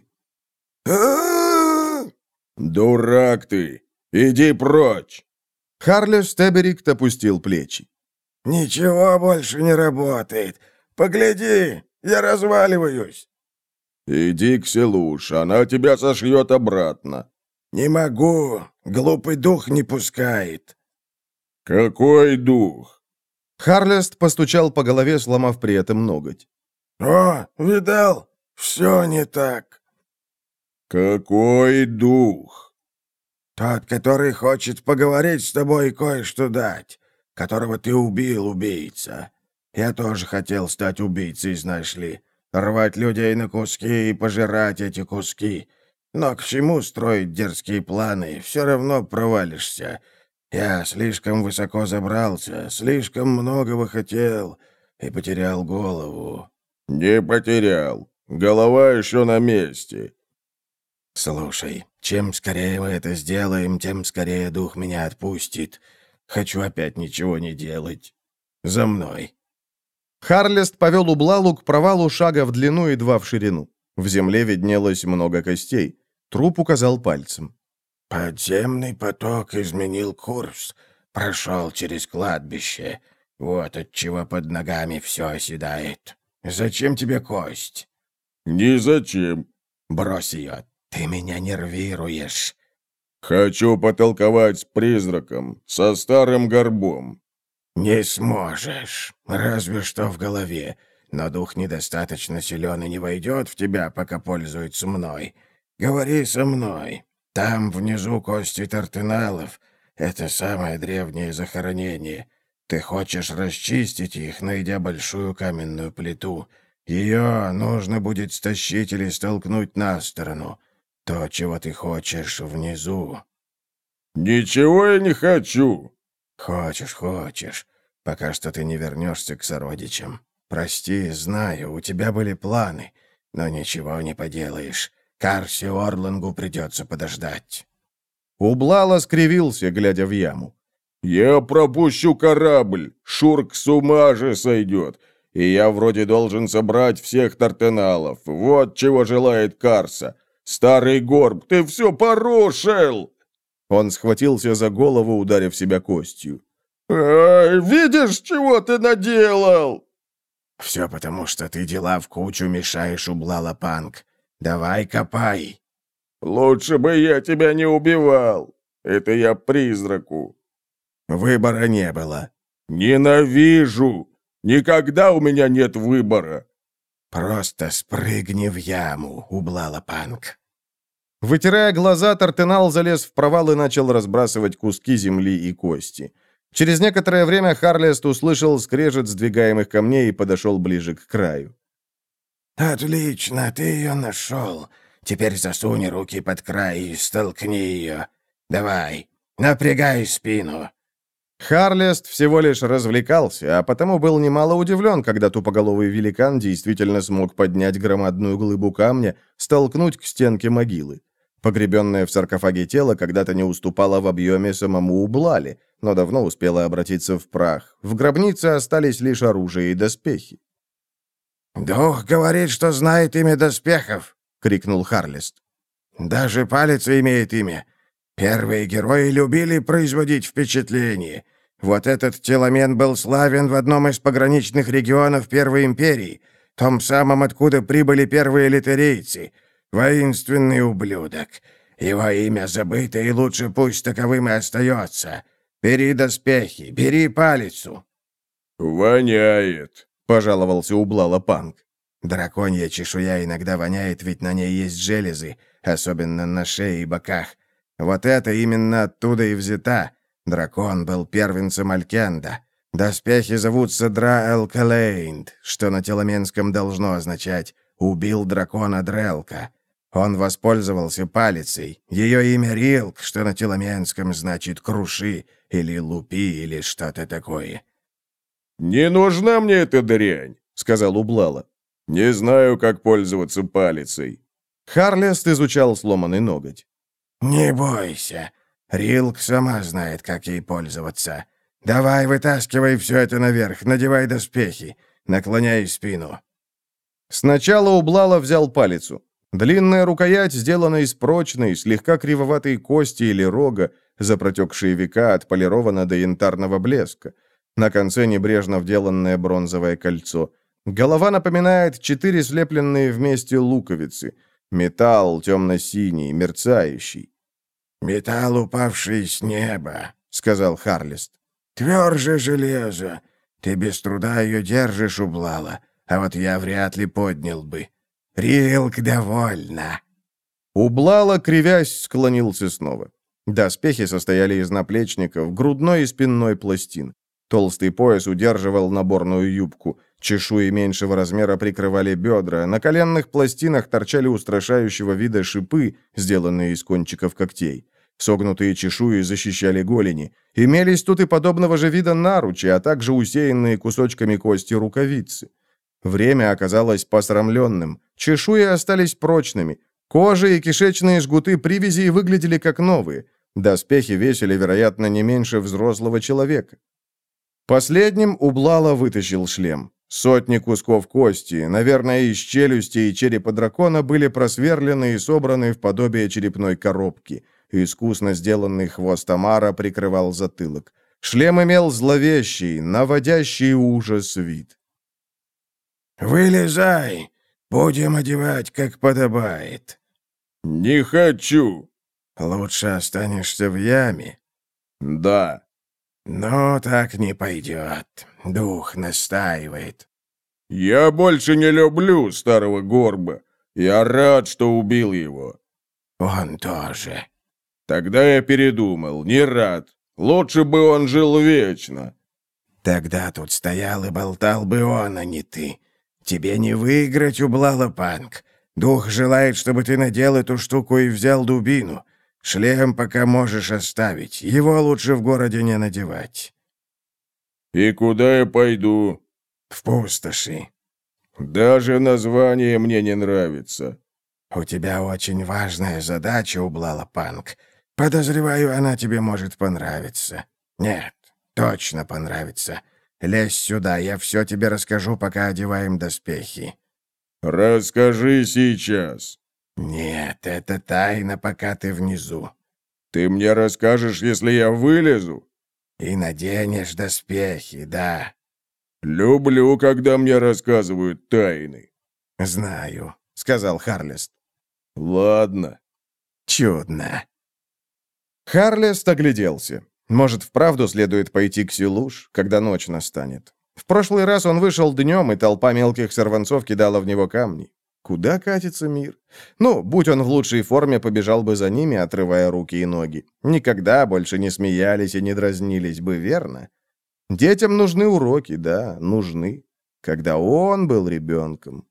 «Дурак ты! Иди прочь!» Харлес Теберикт опустил плечи. «Ничего больше не работает. Погляди, я разваливаюсь». «Иди к Селуш, она тебя сошьет обратно». «Не могу, глупый дух не пускает». «Какой дух?» Харлест постучал по голове, сломав при этом ноготь. «О, видал? Все не так». «Какой дух?» «Тот, который хочет поговорить с тобой и кое-что дать, которого ты убил, убийца. Я тоже хотел стать убийцей, знаешь ли, рвать людей на куски и пожирать эти куски. Но к чему строить дерзкие планы? Все равно провалишься. Я слишком высоко забрался, слишком многого хотел и потерял голову». «Не потерял. Голова еще на месте». «Слушай, чем скорее мы это сделаем, тем скорее дух меня отпустит. Хочу опять ничего не делать. За мной». Харлест повел Ублалу к провалу шага в длину и два в ширину. В земле виднелось много костей. Труп указал пальцем. «Подземный поток изменил курс, прошел через кладбище. Вот отчего под ногами все оседает. Зачем тебе кость?» «Ни зачем». «Брось ее, ты меня нервируешь». «Хочу потолковать с призраком, со старым горбом». «Не сможешь, разве что в голове, но дух недостаточно силен и не войдет в тебя, пока пользуется мной. Говори со мной. Там внизу кости тартеналов. Это самое древнее захоронение. Ты хочешь расчистить их, найдя большую каменную плиту. Ее нужно будет стащить или столкнуть на сторону. То, чего ты хочешь, внизу». «Ничего я не хочу». «Хочешь, хочешь. Пока что ты не вернешься к сородичам. Прости, знаю, у тебя были планы, но ничего не поделаешь. Карси Орлангу придется подождать». Ублала скривился, глядя в яму. «Я пропущу корабль. Шурк с ума же сойдет. И я вроде должен собрать всех тартеналов. Вот чего желает Карса. Старый горб, ты все порушил!» Он схватился за голову, ударив себя костью. «Ай, видишь, чего ты наделал?» «Все потому, что ты дела в кучу мешаешь, Ублала Панк. Давай копай». «Лучше бы я тебя не убивал. Это я призраку». «Выбора не было». «Ненавижу! Никогда у меня нет выбора!» «Просто спрыгни в яму, Ублала Панк». Вытирая глаза, Тартенал залез в провал и начал разбрасывать куски земли и кости. Через некоторое время Харлест услышал скрежет сдвигаемых камней и подошел ближе к краю. «Отлично, ты ее нашел. Теперь засунь руки под край и столкни ее. Давай, напрягай спину». Харлест всего лишь развлекался, а потому был немало удивлен, когда тупоголовый великан действительно смог поднять громадную глыбу камня, столкнуть к стенке могилы. Погребенное в саркофаге тело когда-то не уступало в объеме самому Ублале, но давно успело обратиться в прах. В гробнице остались лишь оружие и доспехи. «Дух говорит, что знает имя доспехов», — крикнул Харлест. «Даже палец имеет имя. Первые герои любили производить впечатление. Вот этот теломен был славен в одном из пограничных регионов Первой империи, том самом, откуда прибыли первые литерейцы. Воинственный ублюдок. Его имя забыто, и лучше пусть таковым и остается. Бери доспехи, бери палицу». «Воняет», — пожаловался Ублала Панк. «Драконья чешуя иногда воняет, ведь на ней есть железы, особенно на шее и боках. Вот это именно оттуда и взята. Дракон был первенцем Алькенда. Доспехи зовутся Дра-Элкалейнд, что на теломенском должно означать «убил дракона Дрелка». Он воспользовался палицей. Ее имя Рилк, что на теломенском значит «круши» или «лупи» или что-то такое. «Не нужна мне эта дрянь», — сказал Ублала. «Не знаю, как пользоваться палицей». Харлест изучал сломанный ноготь. «Не бойся. Рилк сама знает, как ей пользоваться. Давай, вытаскивай все это наверх, надевай доспехи, наклоняй спину». Сначала Ублала взял палицу. Длинная рукоять сделана из прочной, слегка кривоватой кости или рога, за протекшие века отполирована до янтарного блеска. На конце небрежно вделанное бронзовое кольцо. Голова напоминает четыре слепленные вместе луковицы. Металл темно-синий, мерцающий. «Металл, упавший с неба», — сказал Харлест. «Тверже железо. Ты без труда ее держишь, Ублала, а вот я вряд ли поднял бы. Рилк довольна». Ублала, кривясь, склонился снова. Доспехи состояли из наплечников, грудной и спинной пластин. Толстый пояс удерживал наборную юбку. Чешуи меньшего размера прикрывали бедра. На коленных пластинах торчали устрашающего вида шипы, сделанные из кончиков когтей. Согнутые чешуи защищали голени. Имелись тут и подобного же вида наручи, а также усеянные кусочками кости рукавицы. Время оказалось посрамленным. Чешуи остались прочными. Кожа и кишечные жгуты привязей выглядели как новые. Доспехи весили, вероятно, не меньше взрослого человека. Последним Ублала вытащил шлем. Сотни кусков кости, наверное, из челюсти и черепа дракона, были просверлены и собраны в подобие черепной коробки. Искусно сделанный хвост омара прикрывал затылок. Шлем имел зловещий, наводящий ужас вид. «Вылезай! Будем одевать, как подобает». «Не хочу». «Лучше останешься в яме». «Да». «Но так не пойдет. Дух настаивает». «Я больше не люблю старого горба. Я рад, что убил его». «Он тоже». «Тогда я передумал. Не рад. Лучше бы он жил вечно». Тогда тут стоял и болтал бы он, а не ты. Тебе не выиграть у Блалопанг. Дух желает, чтобы ты надел эту штуку и взял дубину. Шлем пока можешь оставить. Его лучше в городе не надевать». «И куда я пойду?» «В пустоши». «Даже название мне не нравится». «У тебя очень важная задача, Ублалопанг. Подозреваю, она тебе может понравиться». «Нет, точно понравится. Лезь сюда, я все тебе расскажу, пока одеваем доспехи». «Расскажи сейчас». «Нет, это тайна, пока ты внизу». «Ты мне расскажешь, если я вылезу?» «И наденешь доспехи, да». «Люблю, когда мне рассказывают тайны». «Знаю», — сказал Харлест. «Ладно». «Чудно». Харлест огляделся. Может, вправду следует пойти к Силуш, когда ночь настанет. В прошлый раз он вышел днем, и толпа мелких сорванцов кидала в него камни. Куда катится мир? Ну, будь он в лучшей форме, побежал бы за ними, отрывая руки и ноги. Никогда больше не смеялись и не дразнились бы, верно? Детям нужны уроки, да, нужны. Когда он был ребенком.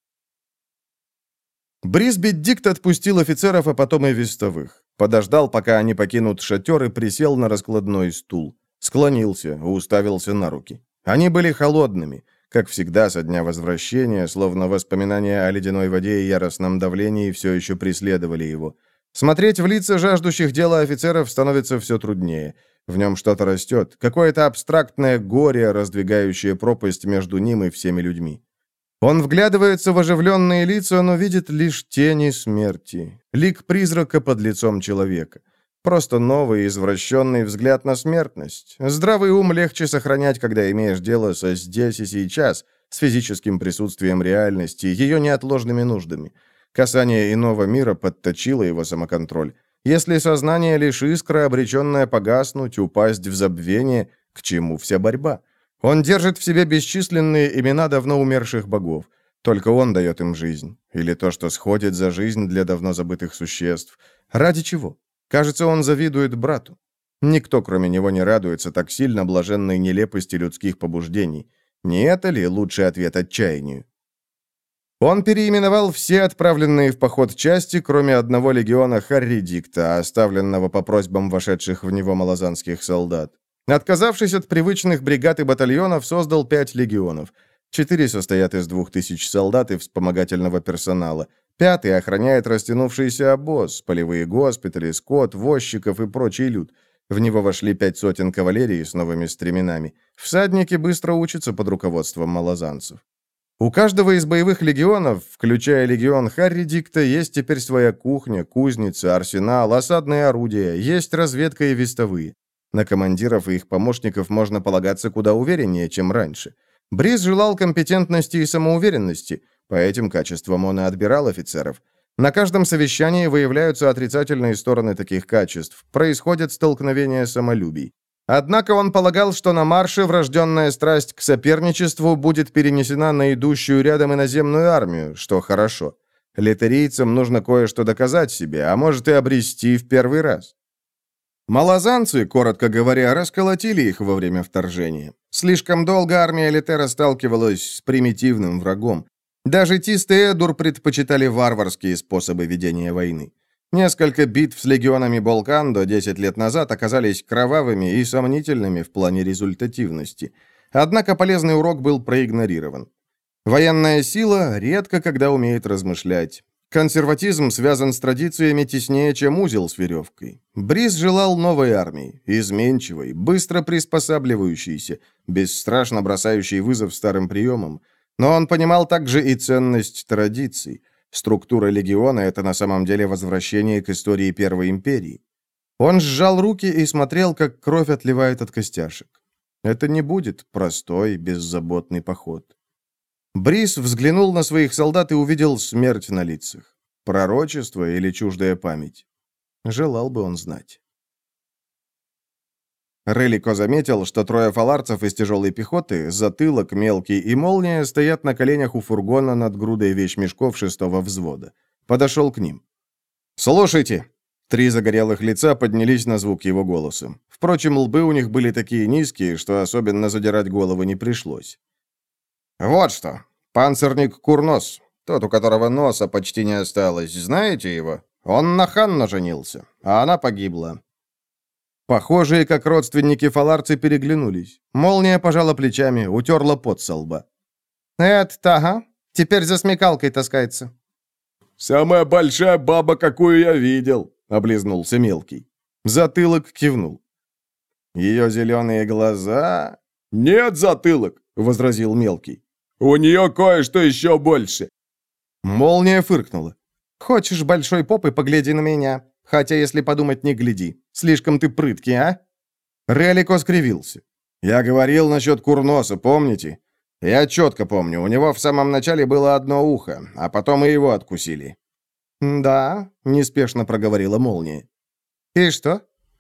Брисбит-Дикт отпустил офицеров, а потом и вестовых. Подождал, пока они покинут шатер, и присел на раскладной стул. Склонился, уставился на руки. Они были холодными, как всегда со дня возвращения, словно воспоминания о ледяной воде и яростном давлении все еще преследовали его. Смотреть в лица жаждущих дела офицеров становится все труднее. В нем что-то растет, какое-то абстрактное горе, раздвигающее пропасть между ним и всеми людьми. Он вглядывается в оживленные лица, но видит лишь тени смерти, лик призрака под лицом человека. Просто новый, извращенный взгляд на смертность. Здравый ум легче сохранять, когда имеешь дело со здесь и сейчас, с физическим присутствием реальности, ее неотложными нуждами. Касание иного мира подточило его самоконтроль. Если сознание лишь искра, обреченная погаснуть, упасть в забвение, к чему вся борьба? Он держит в себе бесчисленные имена давно умерших богов. Только он дает им жизнь. Или то, что сходит за жизнь для давно забытых существ. Ради чего? Кажется, он завидует брату. Никто, кроме него, не радуется так сильно блаженной нелепости людских побуждений. Не это ли лучший ответ отчаянию? Он переименовал все отправленные в поход части, кроме одного легиона Харридикта, оставленного по просьбам вошедших в него малозанских солдат. Отказавшись от привычных бригад и батальонов, создал пять легионов. Четыре состоят из двух тысяч солдат и вспомогательного персонала. Пятый охраняет растянувшийся обоз, полевые госпитали, скот, возчиков и прочий люд. В него вошли пять сотен кавалерии с новыми стременами. Всадники быстро учатся под руководством малозанцев. У каждого из боевых легионов, включая легион Харридикта, есть теперь своя кухня, кузница, арсенал, осадные орудия, есть разведка и вестовые. На командиров и их помощников можно полагаться куда увереннее, чем раньше. Брис желал компетентности и самоуверенности. По этим качествам он и отбирал офицеров. На каждом совещании выявляются отрицательные стороны таких качеств. Происходят столкновения самолюбий. Однако он полагал, что на марше врожденная страсть к соперничеству будет перенесена на идущую рядом иноземную армию, что хорошо. Литерийцам нужно кое-что доказать себе, а может и обрести в первый раз. Малозанцы, коротко говоря, расколотили их во время вторжения. Слишком долго армия Литера сталкивалась с примитивным врагом. Даже Тист и Эдур предпочитали варварские способы ведения войны. Несколько битв с легионами Болкандо десять лет назад оказались кровавыми и сомнительными в плане результативности. Однако полезный урок был проигнорирован. Военная сила редко когда умеет размышлять. Консерватизм связан с традициями теснее, чем узел с веревкой. Брис желал новой армии, изменчивой, быстро приспосабливающейся, бесстрашно бросающей вызов старым приемам. Но он понимал также и ценность традиций. Структура легиона — это на самом деле возвращение к истории Первой империи. Он сжал руки и смотрел, как кровь отливает от костяшек. Это не будет простой, беззаботный поход. Брис взглянул на своих солдат и увидел смерть на лицах. Пророчество или чуждая память? Желал бы он знать. Релико заметил, что трое фаларцев из тяжелой пехоты, затылок, мелкий и молния, стоят на коленях у фургона над грудой вещмешков шестого взвода. Подошел к ним. «Слушайте!» Три загорелых лица поднялись на звук его голоса. Впрочем, лбы у них были такие низкие, что особенно задирать головы не пришлось. «Вот что. Панцирник Курнос, тот, у которого носа почти не осталось, знаете его? Он на Ханна женился, а она погибла». Похожие, как родственники фаларцы, переглянулись. Молния пожала плечами, утерла пот со лба. «Это, ага. Теперь за смекалкой таскается». «Самая большая баба, какую я видел», — облизнулся мелкий. Затылок кивнул. «Ее зеленые глаза...» «Нет, затылок», — возразил мелкий. «У нее кое-что еще больше». Молния фыркнула. «Хочешь большой поп и погляди на меня. Хотя, если подумать, не гляди. Слишком ты прыткий, а?» Релико скривился. «Я говорил насчет Курноса, помните? Я четко помню, у него в самом начале было одно ухо, а потом и его откусили». «Да», — неспешно проговорила Молния. «И что?»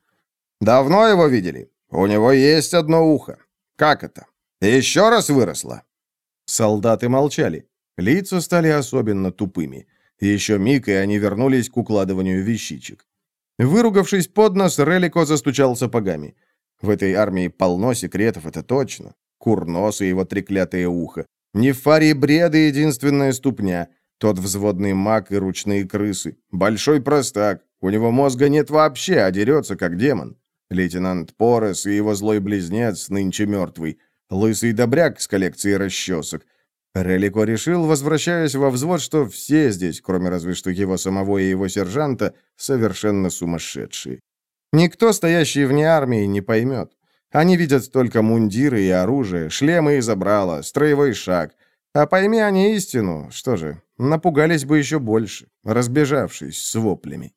«Давно его видели? У него есть одно ухо. Как это? Еще раз выросло?» Солдаты молчали. Лица стали особенно тупыми. Еще миг, и они вернулись к укладыванию вещичек. Выругавшись под нос, Релико застучал сапогами. В этой армии полно секретов, это точно. Курнос и его треклятое ухо. Нефарий бреда единственная ступня. Тот взводный маг и ручные крысы. Большой простак. У него мозга нет вообще, а дерется как демон. Лейтенант Порос и его злой близнец, нынче мертвый. Лысый добряк с коллекцией расчесок. Релико решил, возвращаясь во взвод, что все здесь, кроме разве что его самого и его сержанта, совершенно сумасшедшие. Никто, стоящий вне армии, не поймет. Они видят только мундиры и оружие, шлемы и забрала, строевой шаг. А пойми они истину, что же, напугались бы еще больше, разбежавшись с воплями.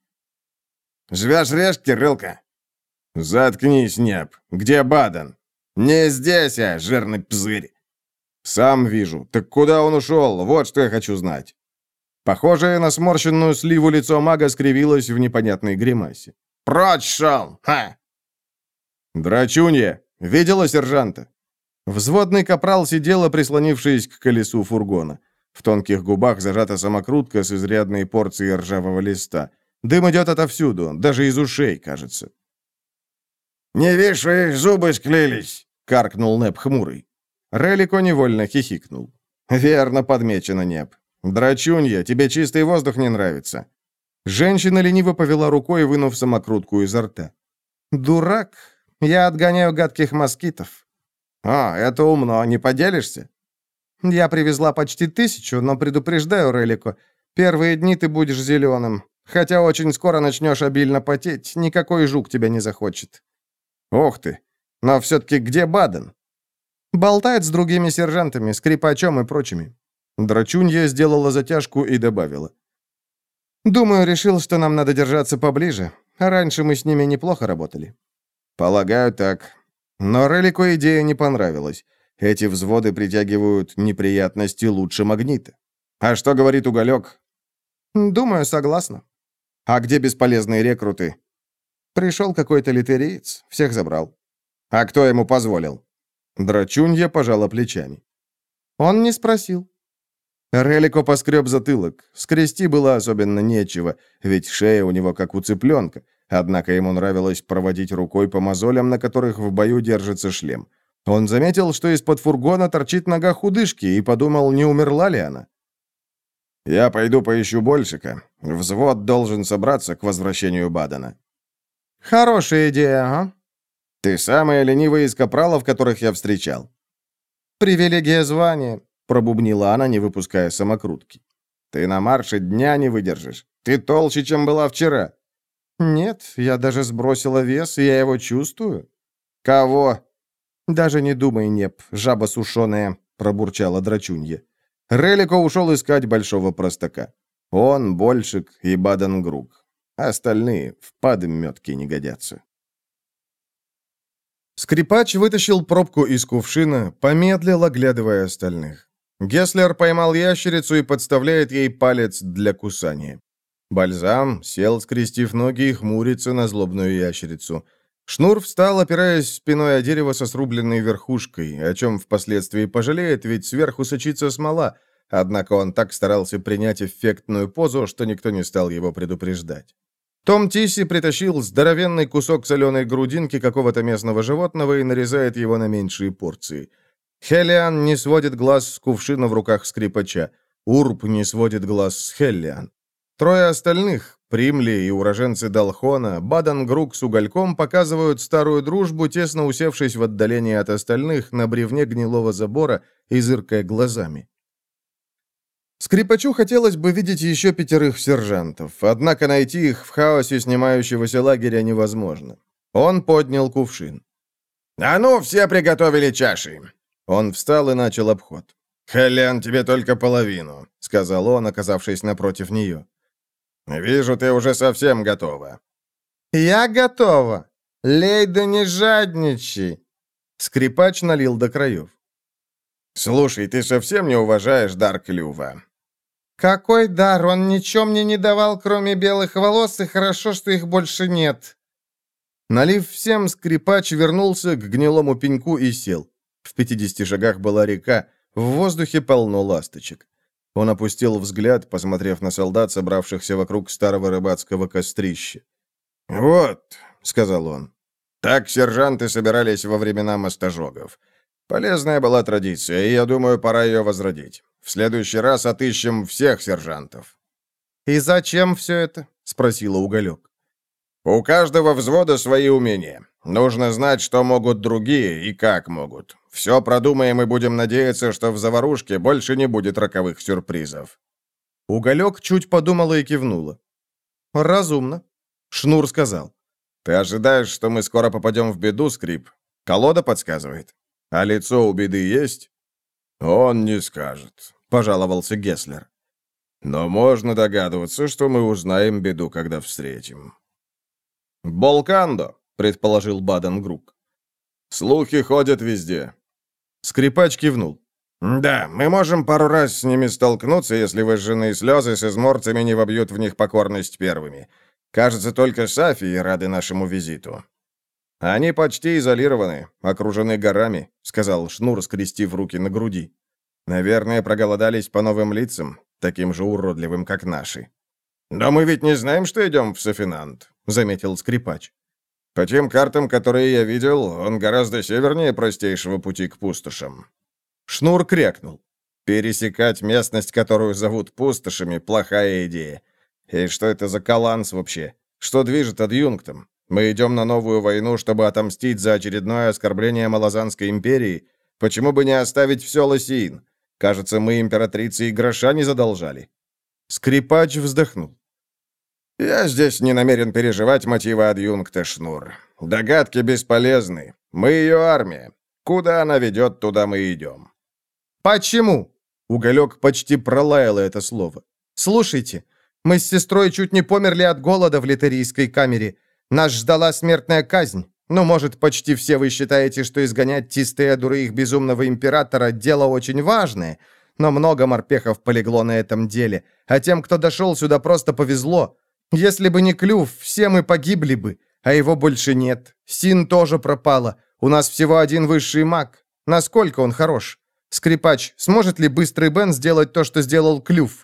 «Жвешь режь, Кириллка?» «Заткнись, Неп. Где Бадан?» «Не здесь, а, жирный пзырь». «Сам вижу. Так куда он ушел? Вот что я хочу знать». Похожее на сморщенную сливу лицо мага скривилось в непонятной гримасе. «Прочь шел! Ха!» «Драчунья! Видела сержанта?» Взводный капрал сидела, прислонившись к колесу фургона. В тонких губах зажата самокрутка с изрядной порцией ржавого листа. Дым идет отовсюду, даже из ушей, кажется. «Не видишь, их зубы склеились!» — каркнул Неп хмурый. Релико невольно хихикнул. «Верно подмечено, Неп. Драчунья, тебе чистый воздух не нравится». Женщина лениво повела рукой, вынув самокрутку изо рта. «Дурак. Я отгоняю гадких москитов». «А, это умно. Не поделишься?» «Я привезла почти тысячу, но предупреждаю, Релико, первые дни ты будешь зеленым. Хотя очень скоро начнешь обильно потеть, никакой жук тебя не захочет». «Ох ты! Но все-таки где Баден?» «Болтает с другими сержантами, скрипачом и прочими». Драчунья сделала затяжку и добавила. «Думаю, решил, что нам надо держаться поближе. Раньше мы с ними неплохо работали». «Полагаю, так. Но Релико идея не понравилась. Эти взводы притягивают неприятности лучше магнита. А что говорит Уголек?» «Думаю, согласна». «А где бесполезные рекруты?» «Пришел какой-то литериец, всех забрал». «А кто ему позволил?» Драчунья пожала плечами. «Он не спросил». Релико поскреб затылок. Скрести было особенно нечего, ведь шея у него как у цыпленка. Однако ему нравилось проводить рукой по мозолям, на которых в бою держится шлем. Он заметил, что из-под фургона торчит нога худышки, и подумал, не умерла ли она. «Я пойду поищу Большика. Взвод должен собраться к возвращению Бадена». «Хорошая идея, ага». «Ты самая ленивая из капралов, которых я встречал». «Привилегия звания», — пробубнила она, не выпуская самокрутки. «Ты на марше дня не выдержишь. Ты толще, чем была вчера». «Нет, я даже сбросила вес, и я его чувствую». «Кого?» «Даже не думай, Неп, жаба сушеная», — пробурчала Драчунья. Релико ушел искать большого простака. Он, Большик и Баденгрук. Остальные в подметки не годятся. Скрипач вытащил пробку из кувшина, помедлил, оглядывая остальных. Геслер поймал ящерицу и подставляет ей палец для кусания. Бальзам сел, скрестив ноги, и хмурится на злобную ящерицу. Шнур встал, опираясь спиной о дерево со срубленной верхушкой, о чем впоследствии пожалеет, ведь сверху сочится смола, однако он так старался принять эффектную позу, что никто не стал его предупреждать. Том Тиси притащил здоровенный кусок соленой грудинки какого-то местного животного и нарезает его на меньшие порции. Хеллиан не сводит глаз с кувшина в руках скрипача. Урб не сводит глаз с Хеллиан. Трое остальных, Примли и уроженцы Далхона, Бадан-Грук с угольком, показывают старую дружбу, тесно усевшись в отдалении от остальных на бревне гнилого забора и зыркая глазами. Скрипачу хотелось бы видеть еще пятерых сержантов, однако найти их в хаосе снимающегося лагеря невозможно. Он поднял кувшин. «А ну, все приготовили чаши!» Он встал и начал обход. «Хелен, тебе только половину», — сказал он, оказавшись напротив нее. «Вижу, ты уже совсем готова». «Я готова. Лей да не жадничай». Скрипач налил до краев. «Слушай, ты совсем не уважаешь дар клюва». «Какой дар? Он ничего мне не давал, кроме белых волос, и хорошо, что их больше нет». Налив всем, скрипач вернулся к гнилому пеньку и сел. В пятидесяти шагах была река, в воздухе полно ласточек. Он опустил взгляд, посмотрев на солдат, собравшихся вокруг старого рыбацкого кострища. «Вот», — сказал он, — «так сержанты собирались во времена мостожогов. Полезная была традиция, и я думаю, пора ее возродить. В следующий раз отыщем всех сержантов». «И зачем все это?» — спросила Уголек. «У каждого взвода свои умения. Нужно знать, что могут другие и как могут. Все продумаем и будем надеяться, что в заварушке больше не будет роковых сюрпризов». Уголек чуть подумала и кивнула. «Разумно», — Шнур сказал. «Ты ожидаешь, что мы скоро попадем в беду, Скрип? Колода подсказывает. А лицо у беды есть?» «Он не скажет», — пожаловался Гесслер. «Но можно догадываться, что мы узнаем беду, когда встретим». «Болкандо», — предположил Баден-Грук. «Слухи ходят везде». Скрипач кивнул. «Да, мы можем пару раз с ними столкнуться, если выжженные слезы с изморцами не вобьют в них покорность первыми. Кажется, только Сафии рады нашему визиту». «Они почти изолированы, окружены горами», — сказал Шнур, скрестив руки на груди. «Наверное, проголодались по новым лицам, таким же уродливым, как наши». «Но мы ведь не знаем, что идем в Софинант», — заметил скрипач. «По тем картам, которые я видел, он гораздо севернее простейшего пути к пустошам». Шнур крякнул. «Пересекать местность, которую зовут пустошами, плохая идея. И что это за колланс вообще? Что движет адъюнктом? Мы идем на новую войну, чтобы отомстить за очередное оскорбление Малазанской империи? Почему бы не оставить все Лосиин? Кажется, мы императрице и гроша не задолжали». Скрипач вздохнул. «Я здесь не намерен переживать мотивы адъюнкта, Шнур. Догадки бесполезны. Мы ее армия. Куда она ведет, туда мы идем». «Почему?» Уголек почти пролаял это слово. «Слушайте, мы с сестрой чуть не померли от голода в литерийской камере. Нас ждала смертная казнь. Ну, может, почти все вы считаете, что изгонять Тистеодура и их безумного императора – дело очень важное, но много морпехов полегло на этом деле, а тем, кто дошел сюда, просто повезло. Если бы не Клюв, все мы погибли бы, а его больше нет. Син тоже пропала. У нас всего один высший маг. Насколько он хорош? Скрипач, сможет ли быстрый Бен сделать то, что сделал Клюв?»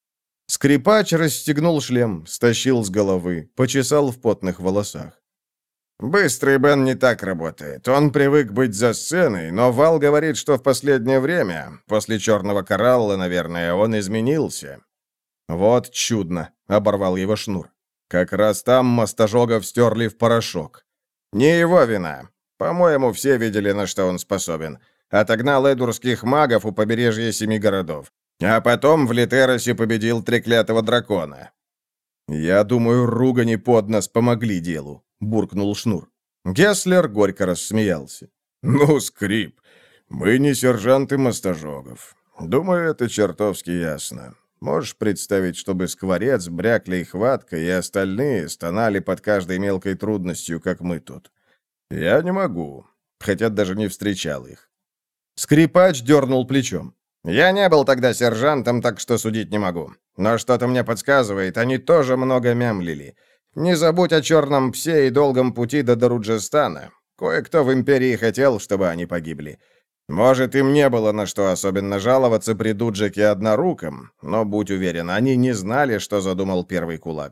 Скрипач расстегнул шлем, стащил с головы, почесал в потных волосах. «Быстрый Бен не так работает. Он привык быть за сценой, но Вал говорит, что в последнее время, после черного коралла, наверное, он изменился». «Вот чудно», — оборвал его Шнур. «Как раз там мостожогов стерли в порошок». «Не его вина. По-моему, все видели, на что он способен. Отогнал эдурских магов у побережья Семи городов. А потом в Литеросе победил треклятого дракона». «Я думаю, ругани под нас помогли делу», — буркнул Шнур. Гесслер горько рассмеялся. «Ну, Скрип, мы не сержанты мостожогов. Думаю, это чертовски ясно. Можешь представить, чтобы Скворец, Брякля и Хватка и остальные стонали под каждой мелкой трудностью, как мы тут? Я не могу, хотя даже не встречал их». Скрипач дернул плечом. «Я не был тогда сержантом, так что судить не могу. Но что-то мне подсказывает, они тоже много мямлили. Не забудь о черном псе и долгом пути до Даруджестана. Кое-кто в империи хотел, чтобы они погибли. Может, им не было на что особенно жаловаться при Дуджике Одноруком, но, будь уверен, они не знали, что задумал первый кулак.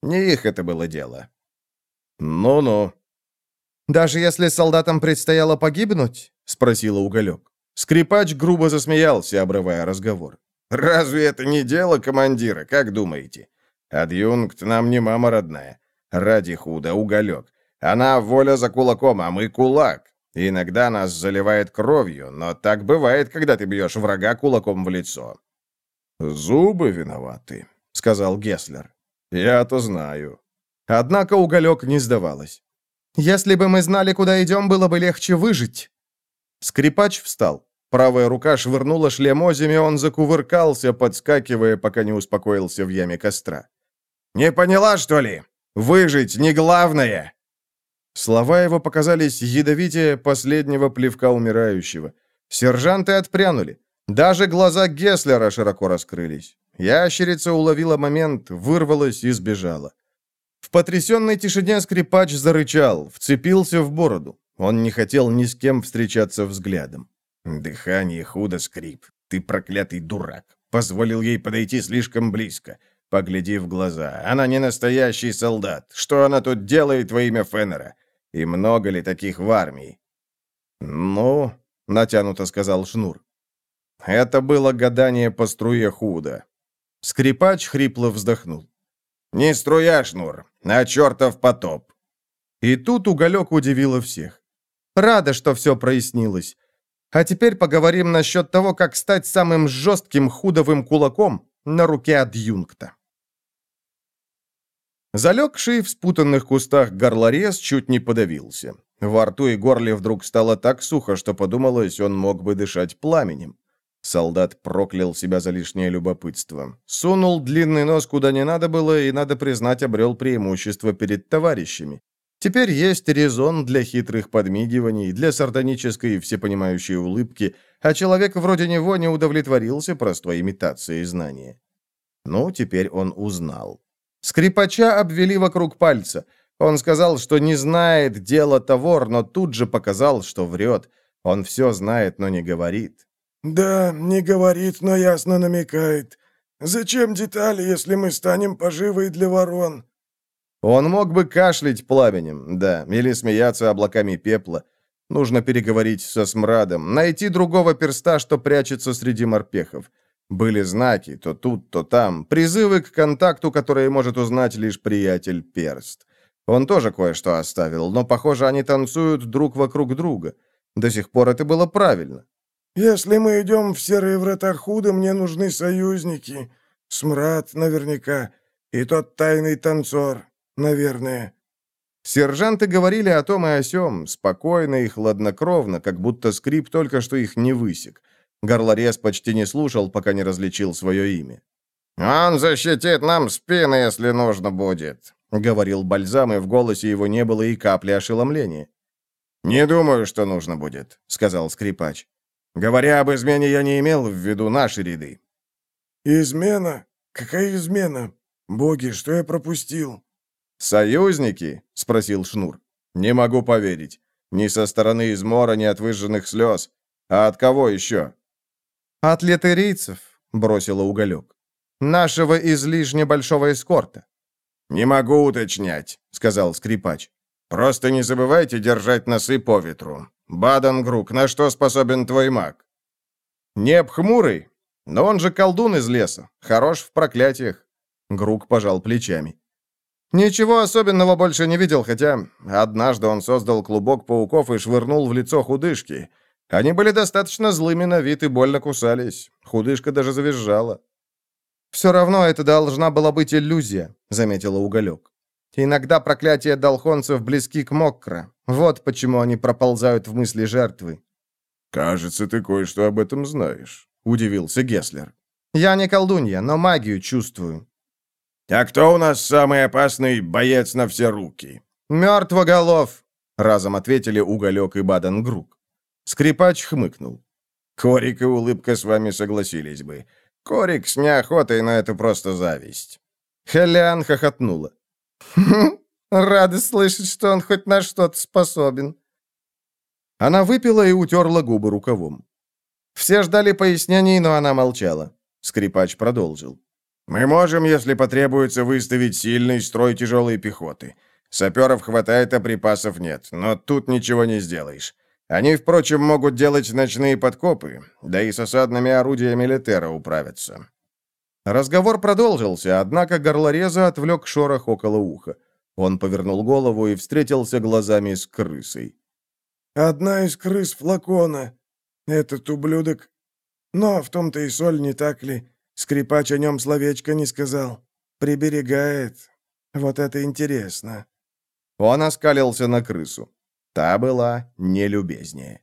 Не их это было дело. «Ну-ну». «Даже если солдатам предстояло погибнуть?» — спросила Уголек. Скрипач грубо засмеялся, обрывая разговор. «Разве это не дело командира, как думаете? Адъюнкт нам не мама родная. Ради худа, Уголек. Она воля за кулаком, а мы кулак. Иногда нас заливает кровью, но так бывает, когда ты бьешь врага кулаком в лицо». «Зубы виноваты», — сказал Гесслер. «Я-то знаю». Однако Уголек не сдавалась. «Если бы мы знали, куда идем, было бы легче выжить». Скрипач встал. Правая рука швырнула шлем озими, он закувыркался, подскакивая, пока не успокоился в яме костра. «Не поняла, что ли? Выжить не главное!» Слова его показались ядовитее последнего плевка умирающего. Сержанты отпрянули. Даже глаза Гесслера широко раскрылись. Ящерица уловила момент, вырвалась и сбежала. В потрясенной тишине скрипач зарычал, вцепился в бороду. Он не хотел ни с кем встречаться взглядом. «Дыхание худо, Скрип. Ты проклятый дурак. Позволил ей подойти слишком близко. Погляди в глаза. Она не настоящий солдат. Что она тут делает во имя Феннера? И много ли таких в армии?» «Ну...» — натянуто сказал Шнур. Это было гадание по струе худо. Скрипач хрипло вздохнул. «Не струя, Шнур, а чертов потоп». И тут Уголек удивила всех. «Рада, что все прояснилось. А теперь поговорим насчет того, как стать самым жестким худовым кулаком на руке адъюнкта». Залегший в спутанных кустах горлорез чуть не подавился. Во рту и горле вдруг стало так сухо, что подумалось, он мог бы дышать пламенем. Солдат проклял себя за лишнее любопытство. Сунул длинный нос куда не надо было, и, надо признать, обрел преимущество перед товарищами. Теперь есть резон для хитрых подмигиваний, для сардонической и всепонимающей улыбки, а человек вроде него не удовлетворился простой имитацией знания. Ну, теперь он узнал. Скрипача обвели вокруг пальца. Он сказал, что не знает дела Тавор, но тут же показал, что врет. Он все знает, но не говорит. «Да, не говорит, но ясно намекает. Зачем детали, если мы станем поживой для ворон?» Он мог бы кашлять пламенем, да, или смеяться облаками пепла. Нужно переговорить со смрадом, найти другого перста, что прячется среди морпехов. Были знаки, то тут, то там, призывы к контакту, которые может узнать лишь приятель перст. Он тоже кое-что оставил, но, похоже, они танцуют друг вокруг друга. До сих пор это было правильно. «Если мы идем в серые врата худо, мне нужны союзники. Смрад наверняка. И тот тайный танцор, наверное». Сержанты говорили о том и о сём, спокойно и хладнокровно, как будто Скрип только что их не высек. Горлорез почти не слушал, пока не различил свое имя. «Он защитит нам спины, если нужно будет», — говорил Бальзам, и в голосе его не было и капли ошеломления. «Не думаю, что нужно будет», — сказал скрипач. «Говоря об измене, я не имел в виду наши ряды». «Измена? Какая измена? Боги, что я пропустил?» «Союзники?» — спросил Шнур. «Не могу поверить. Ни со стороны измора, ни от выжженных слез. А от кого еще?» «От летерийцев», — бросила Уголек. «Нашего излишне большого эскорта». «Не могу уточнять», — сказал скрипач. «Просто не забывайте держать носы по ветру. Бадангрук, на что способен твой маг?» «Неб хмурый, но он же колдун из леса. Хорош в проклятиях». Грук пожал плечами. «Ничего особенного больше не видел, хотя однажды он создал клубок пауков и швырнул в лицо худышки. Они были достаточно злыми на вид и больно кусались. Худышка даже завизжала». «Все равно это должна была быть иллюзия», — заметила Уголек. «Иногда проклятия долхонцев близки к Моккра. Вот почему они проползают в мысли жертвы». «Кажется, ты кое-что об этом знаешь», — удивился Гесслер. «Я не колдунья, но магию чувствую». «А кто у нас самый опасный боец на все руки?» «Мертвоголов», — разом ответили Уголек и Бадангрук. Скрипач хмыкнул. «Корик и улыбка с вами согласились бы. Корик с неохотой, но это просто зависть». Хелиан хохотнула. «Хм, рада слышать, что он хоть на что-то способен». Она выпила и утерла губы рукавом. Все ждали пояснений, но она молчала. Скрипач продолжил. Мы можем, если потребуется, выставить сильный строй тяжелой пехоты. Саперов хватает, а припасов нет, но тут ничего не сделаешь. Они, впрочем, могут делать ночные подкопы, да и с осадными орудиями Летера управятся». Разговор продолжился, однако горлореза отвлек шорох около уха. Он повернул голову и встретился глазами с крысой. «Одна из крыс флакона. Этот ублюдок. Но в том-то и соль, не так ли? Скрипач о нем словечко не сказал. Приберегает. Вот это интересно». Он оскалился на крысу. Та была нелюбезнее.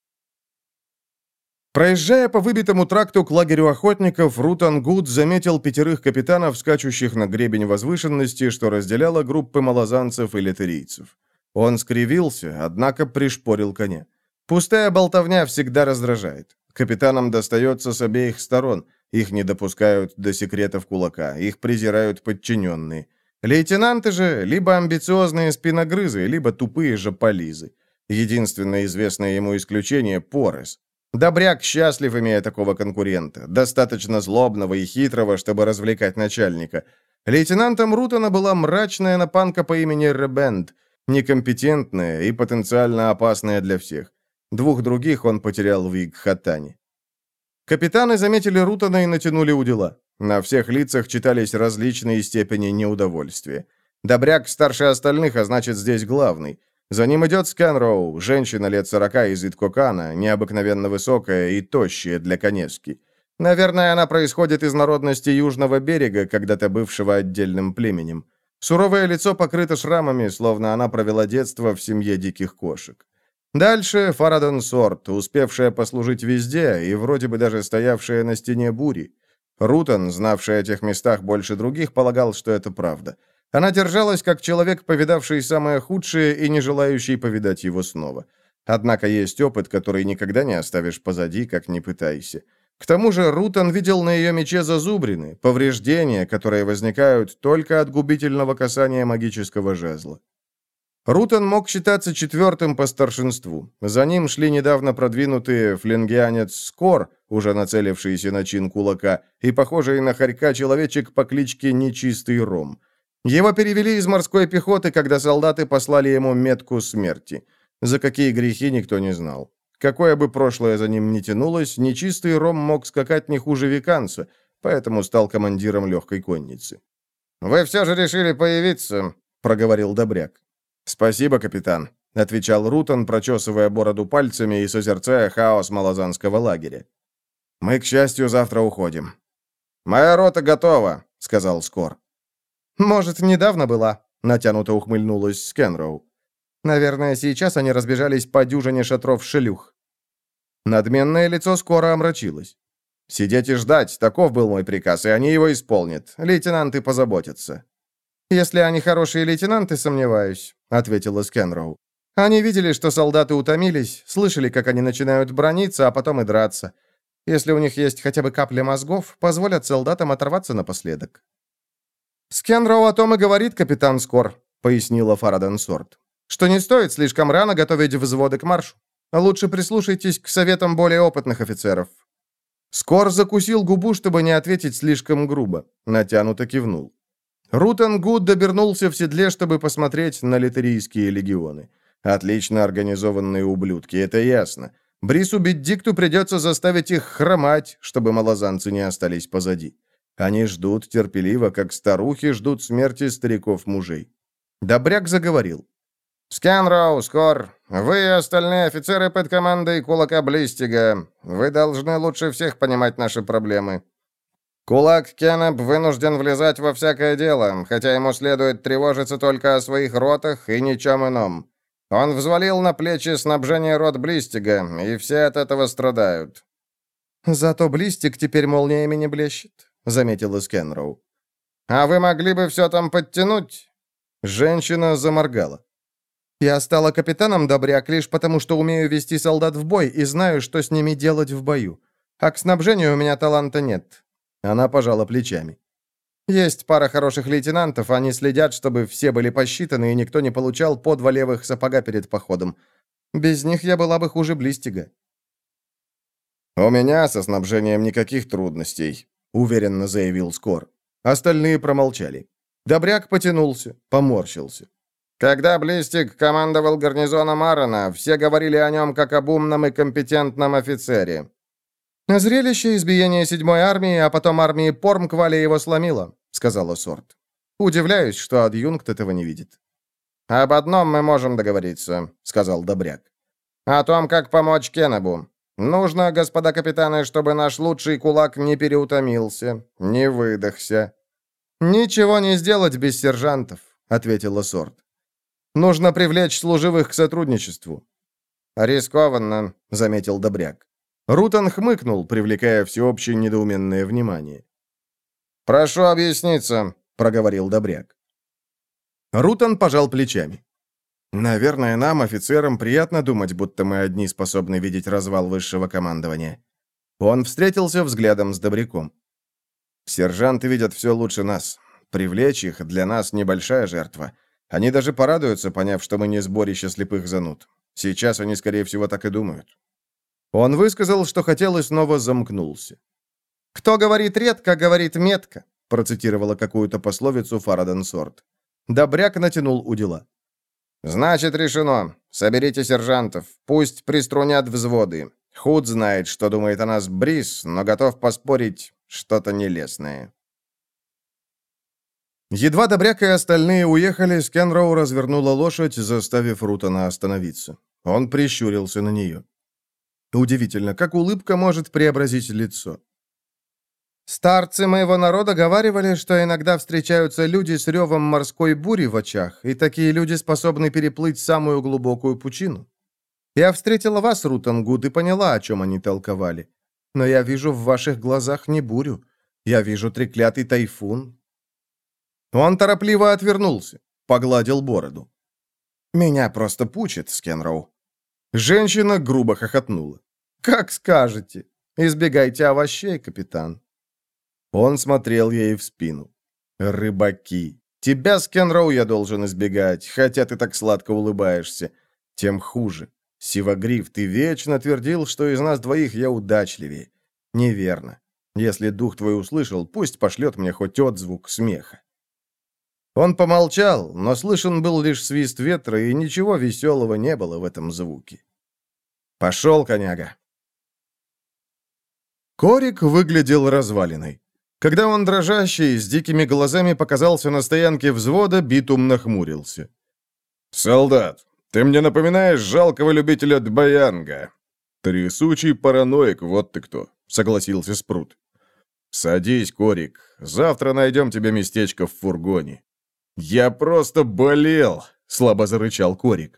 Проезжая по выбитому тракту к лагерю охотников, Рутан Гуд заметил пятерых капитанов, скачущих на гребень возвышенности, что разделяла группы малозанцев и летерийцев. Он скривился, однако пришпорил коня. Пустая болтовня всегда раздражает. Капитанам достается с обеих сторон. Их не допускают до секретов кулака, их презирают подчиненные. Лейтенанты же либо амбициозные спиногрызы, либо тупые жополизы. Единственное известное ему исключение — Порес. Добряк счастлив, имея такого конкурента, достаточно злобного и хитрого, чтобы развлекать начальника. Лейтенантом Рутана была мрачная напанка по имени Ребенд, некомпетентная и потенциально опасная для всех. Двух других он потерял в Игхатане. Капитаны заметили Рутана и натянули удила. На всех лицах читались различные степени неудовольствия. Добряк старше остальных, а значит, здесь главный. За ним идет Скэнроу, женщина лет сорока из Иткокана, необыкновенно высокая и тощая для коневски. Наверное, она происходит из народности Южного берега, когда-то бывшего отдельным племенем. Суровое лицо покрыто шрамами, словно она провела детство в семье диких кошек. Дальше Фарадон Сорт, успевшая послужить везде и вроде бы даже стоявшая на стене бури. Рутан, знавший о тех местах больше других, полагал, что это правда. Она держалась как человек, повидавший самое худшее и не желающий повидать его снова. Однако есть опыт, который никогда не оставишь позади, как ни пытайся. К тому же Рутан видел на ее мече зазубрины, повреждения, которые возникают только от губительного касания магического жезла. Рутан мог считаться четвертым по старшинству. За ним шли недавно продвинутые флингианец Скор, уже нацелившийся на чин кулака, и похожий на хорька человечек по кличке Нечистый Ром. Его перевели из морской пехоты, когда солдаты послали ему метку смерти. За какие грехи никто не знал. Какое бы прошлое за ним ни тянулось, Нечистый Ром мог скакать не хуже веканца, поэтому стал командиром легкой конницы. «Вы все же решили появиться», — проговорил Добряк. «Спасибо, капитан», — отвечал Рутан, прочесывая бороду пальцами и созерцая хаос малозанского лагеря. «Мы, к счастью, завтра уходим». «Моя рота готова», — сказал Скор. «Может, недавно была», — натянуто ухмыльнулась Скэнроу. «Наверное, сейчас они разбежались по дюжине шатров шлюх». Надменное лицо Скора омрачилось. «Сидеть и ждать, таков был мой приказ, и они его исполнят. Лейтенанты позаботятся». «Если они хорошие лейтенанты, сомневаюсь», — ответила Скэнроу. «Они видели, что солдаты утомились, слышали, как они начинают браниться, а потом и драться. Если у них есть хотя бы капля мозгов, позволят солдатам оторваться напоследок». «Скэнроу о том и говорит, капитан Скор», — пояснила Фарадон Сорт, «что не стоит слишком рано готовить взводы к маршу. Лучше прислушайтесь к советам более опытных офицеров». Скор закусил губу, чтобы не ответить слишком грубо, натянуто кивнул. Рутан Гуд добернулся в седле, чтобы посмотреть на литерийские легионы. Отлично организованные ублюдки, это ясно. Брису Беддикту придется заставить их хромать, чтобы малозанцы не остались позади. Они ждут терпеливо, как старухи ждут смерти стариков-мужей. Добряк заговорил. «Скэнроу, Скор, вы и остальные офицеры под командой Кулака Блистига, вы должны лучше всех понимать наши проблемы. Кулак Кеннеп вынужден влезать во всякое дело, хотя ему следует тревожиться только о своих ротах и ничем ином. Он взвалил на плечи снабжение рот Блистига, и все от этого страдают». «Зато Блистиг теперь молниями не блещет», — заметила Скэнроу. «А вы могли бы все там подтянуть?» Женщина заморгала. «Я стала капитаном, Добряк, лишь потому, что умею вести солдат в бой и знаю, что с ними делать в бою. А к снабжению у меня таланта нет». Она пожала плечами. «Есть пара хороших лейтенантов, они следят, чтобы все были посчитаны, и никто не получал по два левых сапога перед походом. Без них я была бы хуже Блистига». «У меня со снабжением никаких трудностей», — уверенно заявил Скор. Остальные промолчали. Добряк потянулся, поморщился. Когда Блистик командовал гарнизоном Арона, все говорили о нем как об умном и компетентном офицере. «Зрелище избиения седьмой армии, а потом армии Пормкваля его сломило», — сказала Сорт. «Удивляюсь, что адъюнкт этого не видит». «Об одном мы можем договориться», — сказал Добряк. «О том, как помочь Кеннебу. Нужно, господа капитаны, чтобы наш лучший кулак не переутомился, не выдохся». «Ничего не сделать без сержантов», — ответила Сорт. «Нужно привлечь служивых к сотрудничеству». «Рискованно», — заметил Добряк. Рутон хмыкнул, привлекая всеобщее недоуменное внимание. «Прошу объясниться», — проговорил Добряк. Рутон пожал плечами. «Наверное, нам, офицерам, приятно думать, будто мы одни способны видеть развал высшего командования». Он встретился взглядом с Добряком. «Сержанты видят все лучше нас. Привлечь их для нас небольшая жертва. Они даже порадуются, поняв, что мы не сборище слепых зануд. Сейчас они, скорее всего, так и думают». Он высказал, что хотел, и снова замкнулся. «Кто говорит редко, говорит метко», процитировала какую-то пословицу Фараден Сорт. Добряк натянул удила. «Значит, решено. Соберите сержантов. Пусть приструнят взводы. Худ знает, что думает о нас Брис, но готов поспорить, что-то нелестное». Едва Добряк и остальные уехали, Скенроу развернула лошадь, заставив Рутона остановиться. Он прищурился на нее. Удивительно, как улыбка может преобразить лицо. «Старцы моего народа говаривали, что иногда встречаются люди с ревом морской бури в очах, и такие люди способны переплыть самую глубокую пучину. Я встретила вас, Рутангуд, и поняла, о чем они толковали. Но я вижу в ваших глазах не бурю. Я вижу треклятый тайфун». Он торопливо отвернулся, погладил бороду. «Меня просто пучит, Скенроу». Женщина грубо хохотнула. «Как скажете. Избегайте овощей, капитан». Он смотрел ей в спину. «Рыбаки. Тебя, Скенроу, я должен избегать, хотя ты так сладко улыбаешься. Тем хуже. Сивагриф, ты вечно твердил, что из нас двоих я удачливее. Неверно. Если дух твой услышал, пусть пошлет мне хоть отзвук смеха». Он помолчал, но слышен был лишь свист ветра, и ничего веселого не было в этом звуке. «Пошел, коняга». Корик выглядел развалиной. Когда он, дрожащий, с дикими глазами показался на стоянке взвода, Битум нахмурился. «Солдат, ты мне напоминаешь жалкого любителя Дбаянга». «Трясучий параноик, вот ты кто», — согласился Спрут. «Садись, Корик, завтра найдем тебе местечко в фургоне». «Я просто болел», — слабо зарычал Корик.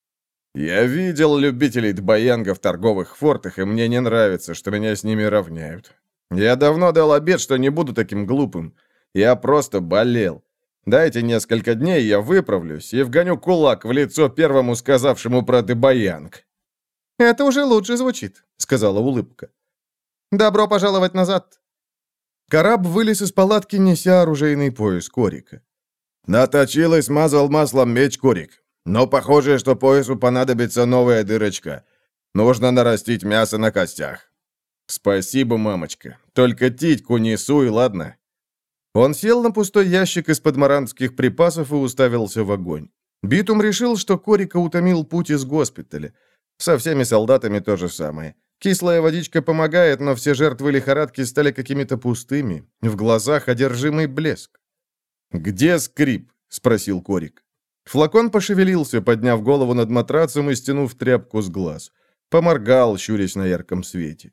«Я видел любителей Дбаянга в торговых фортах, и мне не нравится, что меня с ними равняют. Я давно дал обет, что не буду таким глупым. Я просто болел. Дайте несколько дней, я выправлюсь и вгоню кулак в лицо первому сказавшему про Дбаянг». «Это уже лучше звучит», — сказала улыбка. «Добро пожаловать назад». Караб вылез из палатки, неся оружейный пояс Корика. «Наточил и смазал маслом меч, Корик. Но похоже, что поясу понадобится новая дырочка. Нужно нарастить мясо на костях». «Спасибо, мамочка. Только титьку не суй, ладно?» Он сел на пустой ящик из-под марантских припасов и уставился в огонь. Битум решил, что Корика утомил путь из госпиталя. Со всеми солдатами то же самое. Кислая водичка помогает, но все жертвы лихорадки стали какими-то пустыми. В глазах одержимый блеск. «Где скрип?» — спросил Корик. Флакон пошевелился, подняв голову над матрацем и стянув тряпку с глаз. Поморгал, щурясь на ярком свете.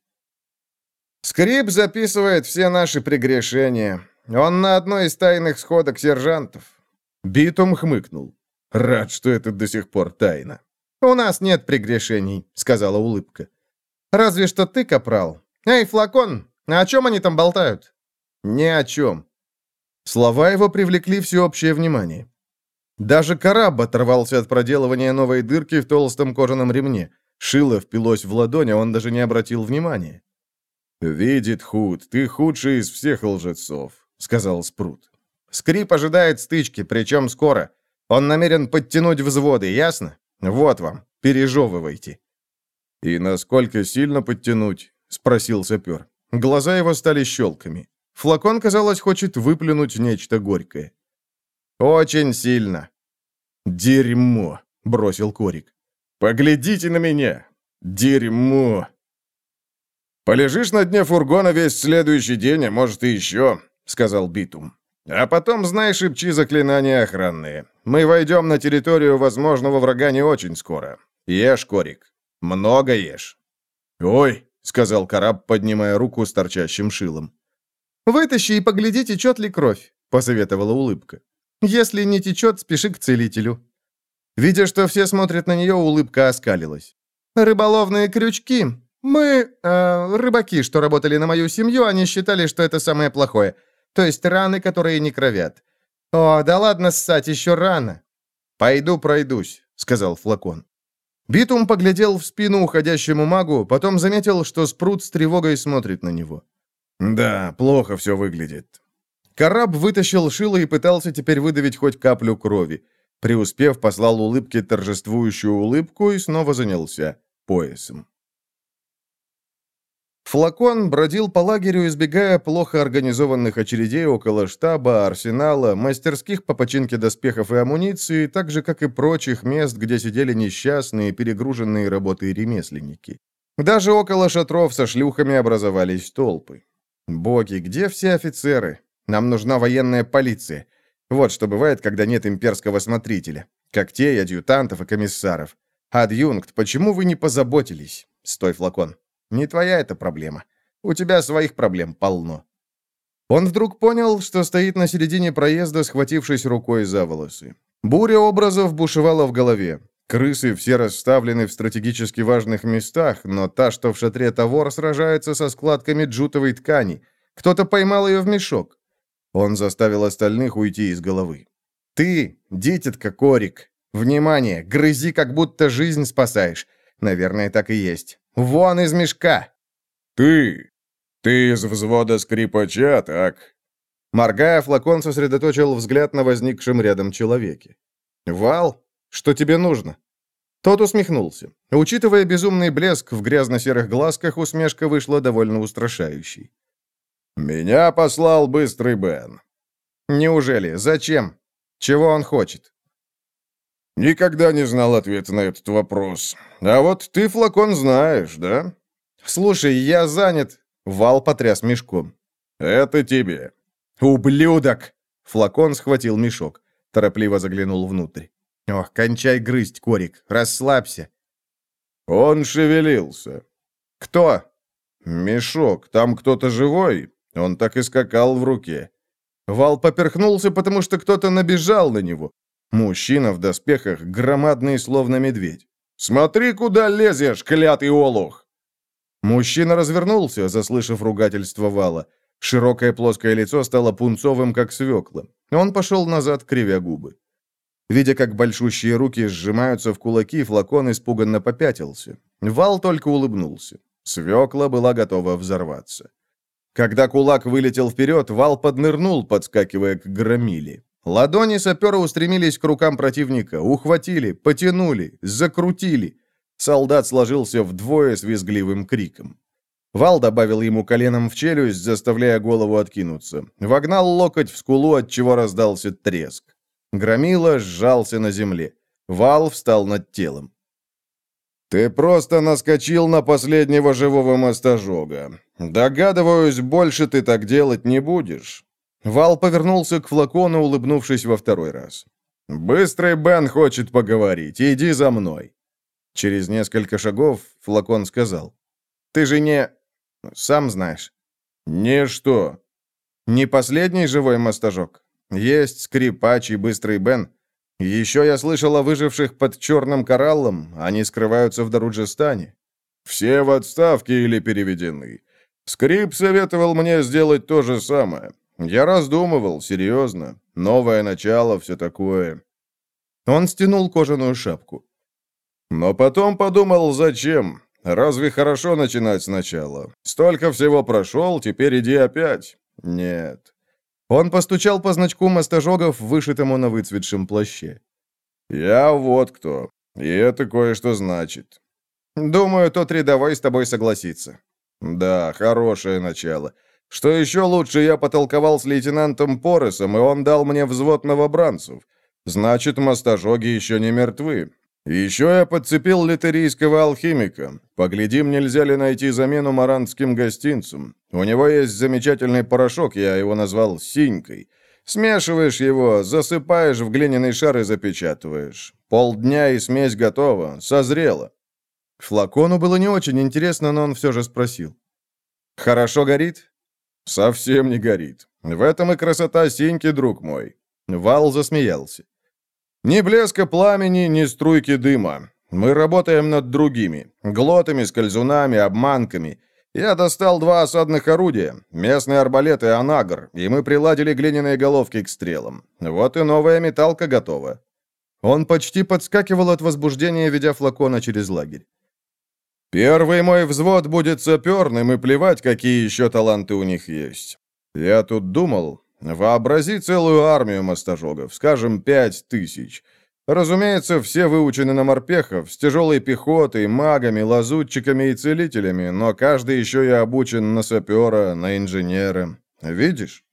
«Скрип записывает все наши прегрешения. Он на одной из тайных сходок сержантов». Битум хмыкнул. «Рад, что это до сих пор тайна». «У нас нет прегрешений», — сказала улыбка. «Разве что ты, капрал. Эй, Флакон, о чем они там болтают?» «Ни о чем». Слова его привлекли всеобщее внимание. Даже Караб оторвался от проделывания новой дырки в толстом кожаном ремне. Шило впилось в ладонь, а он даже не обратил внимания. «Видит Худ, ты худший из всех лжецов», — сказал Спрут. «Скрип ожидает стычки, причем скоро. Он намерен подтянуть взводы, ясно? Вот вам, пережевывайте». «И насколько сильно подтянуть?» — спросил сапер. Глаза его стали щелками. Флакон, казалось, хочет выплюнуть нечто горькое. «Очень сильно». «Дерьмо», — бросил Корик. «Поглядите на меня! Дерьмо!» «Полежишь на дне фургона весь следующий день, а может и еще», — сказал Битум. «А потом, знаешь, шепчи заклинания охранные. Мы войдем на территорию возможного врага не очень скоро. Ешь, Корик. Много ешь». «Ой», — сказал Караб, поднимая руку с торчащим шилом. «Вытащи и погляди, течет ли кровь», — посоветовала улыбка. «Если не течет, спеши к целителю». Видя, что все смотрят на нее, улыбка оскалилась. «Рыболовные крючки. Мы, э, рыбаки, что работали на мою семью, они считали, что это самое плохое. То есть раны, которые не кровят. О, да ладно ссать, еще рано». «Пойду пройдусь», — сказал Флакон. Битум поглядел в спину уходящему магу, потом заметил, что Спрут с тревогой смотрит на него. «Да, плохо все выглядит». Караб вытащил шило и пытался теперь выдавить хоть каплю крови. Преуспев, послал улыбке торжествующую улыбку и снова занялся поясом. Флакон бродил по лагерю, избегая плохо организованных очередей около штаба, арсенала, мастерских по починке доспехов и амуниции, так же, как и прочих мест, где сидели несчастные, перегруженные работой ремесленники. Даже около шатров со шлюхами образовались толпы. «Боги, где все офицеры? Нам нужна военная полиция. Вот что бывает, когда нет имперского смотрителя. Когтей, адъютантов и комиссаров. Адъюнкт, почему вы не позаботились? Стой, Флакон. Не твоя это проблема. У тебя своих проблем полно». Он вдруг понял, что стоит на середине проезда, схватившись рукой за волосы. Буря образов бушевала в голове. Крысы все расставлены в стратегически важных местах, но та, что в шатре Тавор, сражается со складками джутовой ткани. Кто-то поймал ее в мешок. Он заставил остальных уйти из головы. «Ты, дитятка Корик, внимание, грызи, как будто жизнь спасаешь. Наверное, так и есть. Вон из мешка!» «Ты! Ты из взвода скрипача, так?» Моргая, Флакон сосредоточил взгляд на возникшем рядом человеке. «Вал, что тебе нужно?» Тот усмехнулся. Учитывая безумный блеск в грязно-серых глазках, усмешка вышла довольно устрашающей. «Меня послал Быстрый Бен». «Неужели? Зачем? Чего он хочет?» «Никогда не знал ответа на этот вопрос. А вот ты, Флакон, знаешь, да?» «Слушай, я занят...» Вал потряс мешком. «Это тебе». «Ублюдок!» Флакон схватил мешок. Торопливо заглянул внутрь. «Ох, кончай грызть, Корик. Расслабься». Он шевелился. «Кто?» «Мешок. Там кто-то живой?» Он так и скакал в руке. Вал поперхнулся, потому что кто-то набежал на него. Мужчина в доспехах, громадный, словно медведь. «Смотри, куда лезешь, клятый олух!» Мужчина развернулся, заслышав ругательство Вала. Широкое плоское лицо стало пунцовым, как свекла. Он пошел назад, кривя губы. Видя, как большущие руки сжимаются в кулаки, Флакон испуганно попятился. Вал только улыбнулся. Свекла была готова взорваться. Когда кулак вылетел вперед, Вал поднырнул, подскакивая к громиле. Ладони сапера устремились к рукам противника, ухватили, потянули, закрутили. Солдат сложился вдвое с визгливым криком. Вал добавил ему коленом в челюсть, заставляя голову откинуться. Вогнал локоть в скулу, отчего раздался треск. Громила сжался на земле. Вал встал над телом. «Ты просто наскочил на последнего живого мастожога. Догадываюсь, больше ты так делать не будешь». Вал повернулся к Флакону, улыбнувшись во второй раз. «Быстрый Бен хочет поговорить. Иди за мной». Через несколько шагов Флакон сказал. «Ты же не... сам знаешь». «Не что?» «Не последний живой мастожог. Есть скрипач и Быстрый Бен. Еще я слышал о выживших под Черным Кораллом. Они скрываются в Даруджестане». «Все в отставке или переведены. Скрип советовал мне сделать то же самое. Я раздумывал, серьезно. Новое начало, все такое». Он стянул кожаную шапку. «Но потом подумал, зачем? Разве хорошо начинать сначала? Столько всего прошел, теперь иди опять». «Нет». Он постучал по значку мастожогов, вышитому на выцветшем плаще. «Я вот кто. И это кое-что значит». «Думаю, тот рядовой с тобой согласится». «Да, хорошее начало. Что еще лучше, я потолковал с лейтенантом Поросом, и он дал мне взвод новобранцев. Значит, мастожоги еще не мертвы. Еще я подцепил литерийского алхимика. Поглядим, нельзя ли найти замену марантским гостинцам. У него есть замечательный порошок, я его назвал «синькой». Смешиваешь его, засыпаешь в глиняный шар и запечатываешь. Полдня и смесь готова, созрела. Флакону было не очень интересно, но он все же спросил. «Хорошо горит?» «Совсем не горит. В этом и красота синьки, друг мой». Вал засмеялся. «Ни блеска пламени, ни струйки дыма. Мы работаем над другими. Глотами, скользунами, обманками. Я достал два осадных орудия, местный арбалет и анагр, и мы приладили глиняные головки к стрелам. Вот и новая металка готова». Он почти подскакивал от возбуждения, ведя флакона через лагерь. «Первый мой взвод будет саперным, и плевать, какие еще таланты у них есть. Я тут думал, вообрази целую армию мастожогов, скажем, пять тысяч. Разумеется, все выучены на морпехов, с тяжелой пехотой, магами, лазутчиками и целителями, но каждый еще и обучен на сапера, на инженера. Видишь?»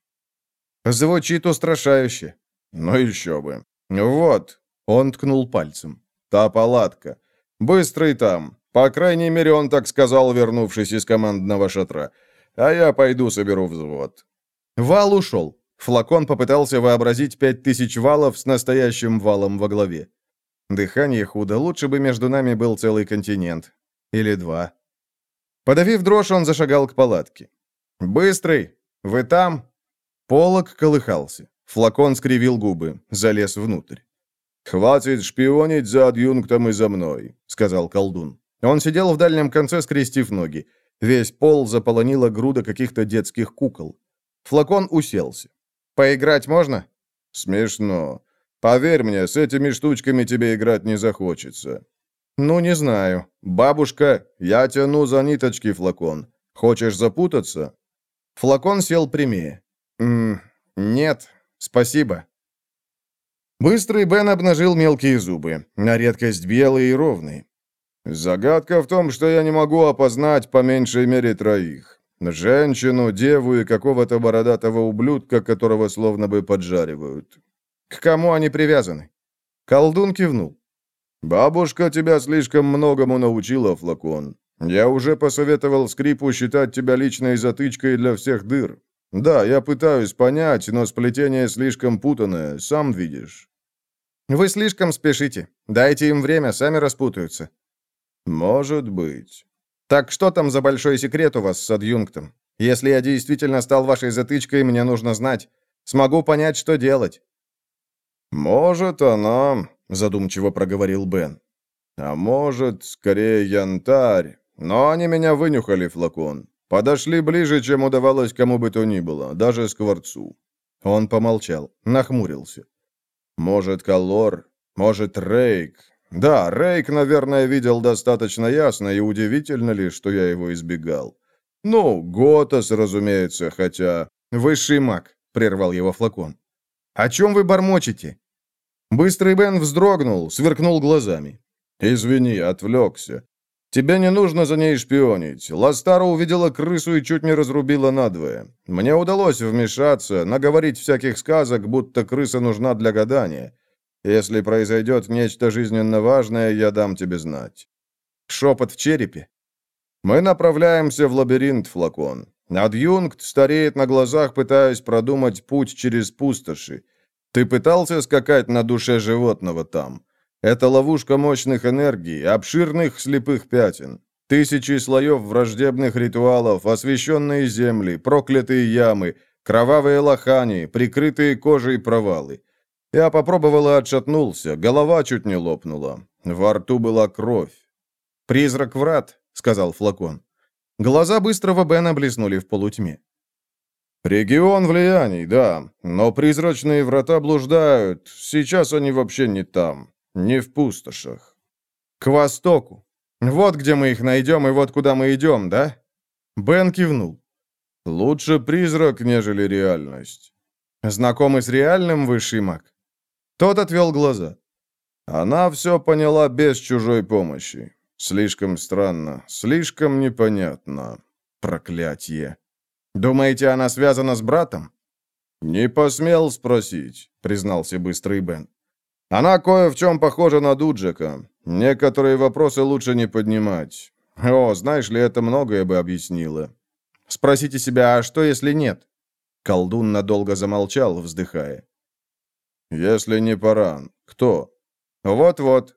Звучит устрашающе. «Ну еще бы. Вот», — он ткнул пальцем, — «та палатка. Быстрый там. По крайней мере, он так сказал, вернувшись из командного шатра. А я пойду соберу взвод». Вал ушел. Флакон попытался вообразить пять тысяч валов с настоящим валом во главе. Дыхание худо, лучше бы между нами был целый континент. Или два. Подавив дрожь, он зашагал к палатке. «Быстрый! Вы там?» Полог колыхался. Флакон скривил губы, залез внутрь. «Хватит шпионить за адъюнктом и за мной», — сказал колдун. Он сидел в дальнем конце, скрестив ноги. Весь пол заполонила груда каких-то детских кукол. Флакон уселся. «Поиграть можно?» «Смешно. Поверь мне, с этими штучками тебе играть не захочется». «Ну, не знаю. Бабушка, я тяну за ниточки, Флакон. Хочешь запутаться?» Флакон сел прямее. «М-м, нет, спасибо». Быстрый Бен обнажил мелкие зубы, на редкость белые и ровные. «Загадка в том, что я не могу опознать по меньшей мере троих. Женщину, деву и какого-то бородатого ублюдка, которого словно бы поджаривают. К кому они привязаны?» Колдун кивнул. «Бабушка тебя слишком многому научила, Флакон. Я уже посоветовал Скрипу считать тебя личной затычкой для всех дыр. Да, я пытаюсь понять, но сплетение слишком путанное, сам видишь». «Вы слишком спешите. Дайте им время, сами распутаются». «Может быть». «Так что там за большой секрет у вас с адъюнктом? Если я действительно стал вашей затычкой, мне нужно знать. Смогу понять, что делать». «Может, она...» — задумчиво проговорил Бен. «А может, скорее янтарь. Но они меня вынюхали, Флакон. Подошли ближе, чем удавалось кому бы то ни было, даже скворцу». Он помолчал, нахмурился. «Может, Калор, может, Рейк. Да, Рейк, наверное, видел достаточно ясно, и удивительно ли, что я его избегал. Ну, Готас, разумеется, хотя...» «Высший маг», — прервал его Флакон. «О чем вы бормочете?» Быстрый Бен вздрогнул, сверкнул глазами. «Извини, отвлекся. Тебе не нужно за ней шпионить. Ластара увидела крысу и чуть не разрубила надвое. Мне удалось вмешаться, наговорить всяких сказок, будто крыса нужна для гадания. Если произойдет нечто жизненно важное, я дам тебе знать». «Шепот в черепе?» «Мы направляемся в лабиринт, Флакон. Адъюнкт стареет на глазах, пытаясь продумать путь через пустоши. Ты пытался скакать на душе животного там? Это ловушка мощных энергий, обширных слепых пятен. Тысячи слоев враждебных ритуалов, освященные земли, проклятые ямы, кровавые лохани, прикрытые кожей провалы. Я попробовал и отшатнулся, голова чуть не лопнула. Во рту была кровь. «Призрак врат», — сказал Флакон. Глаза быстрого Бена блеснули в полутьме. «Регион влияний, да, но призрачные врата блуждают. Сейчас они вообще не там, не в пустошах». «К востоку. Вот где мы их найдем и вот куда мы идем, да?» Бен кивнул. «Лучше призрак, нежели реальность». «Знакомый с реальным, высший маг?» Тот отвел глаза. «Она все поняла без чужой помощи. Слишком странно, слишком непонятно. Проклятье». Думаете, она связана с братом? «Не посмел спросить», — признался быстрый Бен. «Она кое в чем похожа на Дуджика. Некоторые вопросы лучше не поднимать. О, знаешь ли, это многое бы объяснило». Спросите себя, а что, если нет?» Колдун надолго замолчал, вздыхая. «Если не Паран, кто?» «Вот-вот».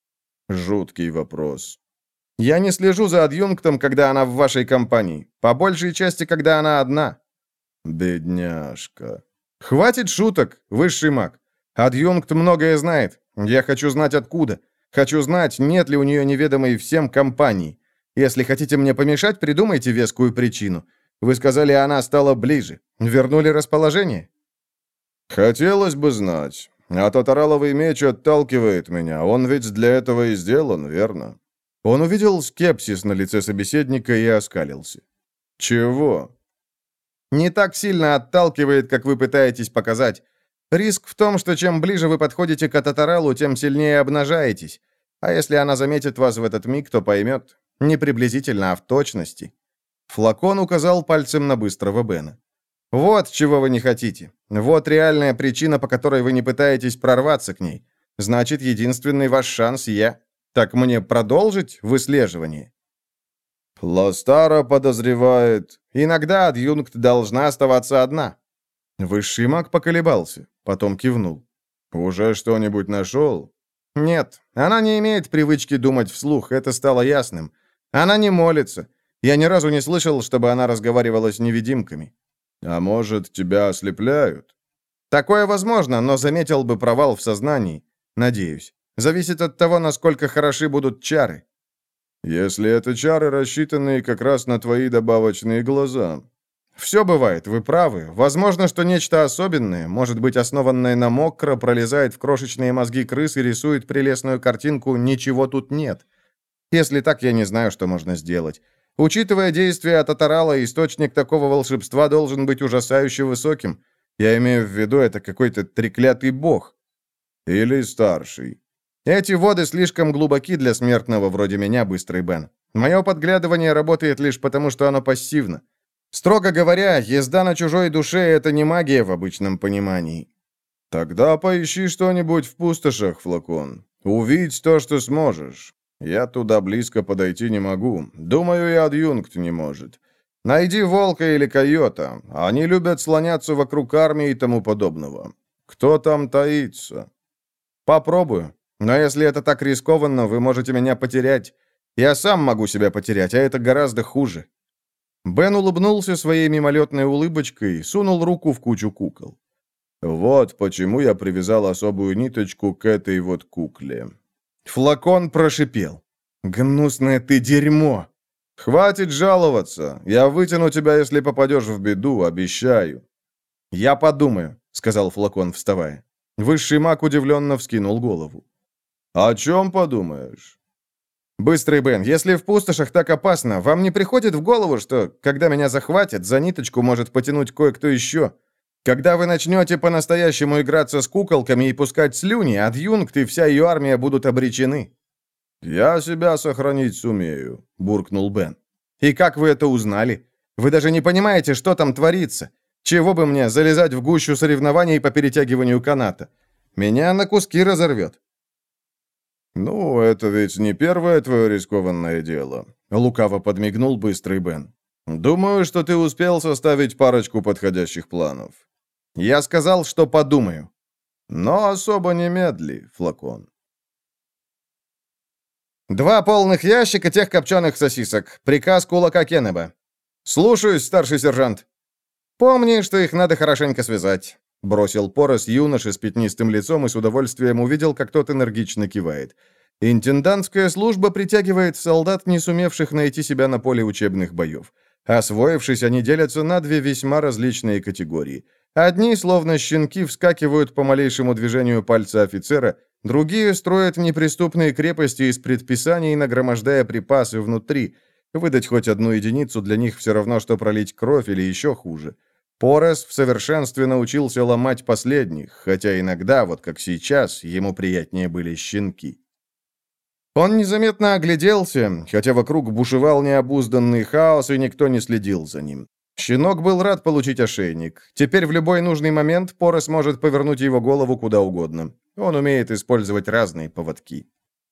Жуткий вопрос. «Я не слежу за адъюнктом, когда она в вашей компании. По большей части, когда она одна». «Бедняжка». «Хватит шуток, высший маг. Адъюнкт многое знает. Я хочу знать, откуда. Хочу знать, нет ли у нее неведомой всем компании. Если хотите мне помешать, придумайте вескую причину. Вы сказали, она стала ближе. Вернули расположение?» «Хотелось бы знать. А татараловый меч отталкивает меня. Он ведь для этого и сделан, верно?» Он увидел скепсис на лице собеседника и оскалился. «Чего?» «Не так сильно отталкивает, как вы пытаетесь показать. Риск в том, что чем ближе вы подходите к татаралу, тем сильнее обнажаетесь. А если она заметит вас в этот миг, то поймет. Не приблизительно, а в точности». Флакон указал пальцем на быстрого Бена. «Вот чего вы не хотите. Вот реальная причина, по которой вы не пытаетесь прорваться к ней. Значит, единственный ваш шанс я. Так мне продолжить выслеживание?» «Ластара подозревает...» «Иногда адъюнкт должна оставаться одна». Высший маг поколебался, потом кивнул. «Уже что-нибудь нашел?» «Нет, она не имеет привычки думать вслух, это стало ясным. Она не молится. Я ни разу не слышал, чтобы она разговаривала с невидимками». «А может, тебя ослепляют?» «Такое возможно, но заметил бы провал в сознании. Надеюсь. Зависит от того, насколько хороши будут чары». «Если это чары, рассчитанные как раз на твои добавочные глаза». «Все бывает, вы правы. Возможно, что нечто особенное, может быть, основанное на мокро, пролезает в крошечные мозги крыс и рисует прелестную картинку «ничего тут нет». Если так, я не знаю, что можно сделать. Учитывая действия татарала, источник такого волшебства должен быть ужасающе высоким. Я имею в виду, это какой-то треклятый бог». «Или старший». «Эти воды слишком глубоки для смертного вроде меня, быстрый Бен. Мое подглядывание работает лишь потому, что оно пассивно. Строго говоря, езда на чужой душе — это не магия в обычном понимании». «Тогда поищи что-нибудь в пустошах, Флакон. Увидь то, что сможешь. Я туда близко подойти не могу. Думаю, и адъюнкт не может. Найди волка или койота. Они любят слоняться вокруг армии и тому подобного. Кто там таится?» «Попробую. Но если это так рискованно, вы можете меня потерять. Я сам могу себя потерять, а это гораздо хуже». Бен улыбнулся своей мимолетной улыбочкой и сунул руку в кучу кукол. «Вот почему я привязал особую ниточку к этой вот кукле». Флакон прошипел. «Гнусное ты дерьмо!» «Хватит жаловаться. Я вытяну тебя, если попадешь в беду, обещаю». «Я подумаю», — сказал Флакон, вставая. Высший маг удивленно вскинул голову. «О чем подумаешь?» «Быстрый Бен, если в пустошах так опасно, вам не приходит в голову, что, когда меня захватят, за ниточку может потянуть кое-кто еще? Когда вы начнете по-настоящему играться с куколками и пускать слюни, адъюнкт и вся ее армия будут обречены». «Я себя сохранить сумею», — буркнул Бен. «И как вы это узнали? Вы даже не понимаете, что там творится. Чего бы мне залезать в гущу соревнований по перетягиванию каната? Меня на куски разорвет». «Ну, это ведь не первое твое рискованное дело», — лукаво подмигнул быстрый Бен. «Думаю, что ты успел составить парочку подходящих планов». «Я сказал, что подумаю». «Но особо не медли, Флакон». «Два полных ящика тех копченых сосисок. Приказ кулака Кеннеба». «Слушаюсь, старший сержант». «Помни, что их надо хорошенько связать», — бросил Порос юноша с пятнистым лицом и с удовольствием увидел, как тот энергично кивает. Интендантская служба притягивает солдат, не сумевших найти себя на поле учебных боев. Освоившись, они делятся на две весьма различные категории. Одни, словно щенки, вскакивают по малейшему движению пальца офицера, другие строят неприступные крепости из предписаний, нагромождая припасы внутри. Выдать хоть одну единицу для них все равно, что пролить кровь или еще хуже. Порос в совершенстве научился ломать последних, хотя иногда, вот как сейчас, ему приятнее были щенки. Он незаметно огляделся, хотя вокруг бушевал необузданный хаос, и никто не следил за ним. Щенок был рад получить ошейник. Теперь в любой нужный момент Порос может повернуть его голову куда угодно. Он умеет использовать разные поводки.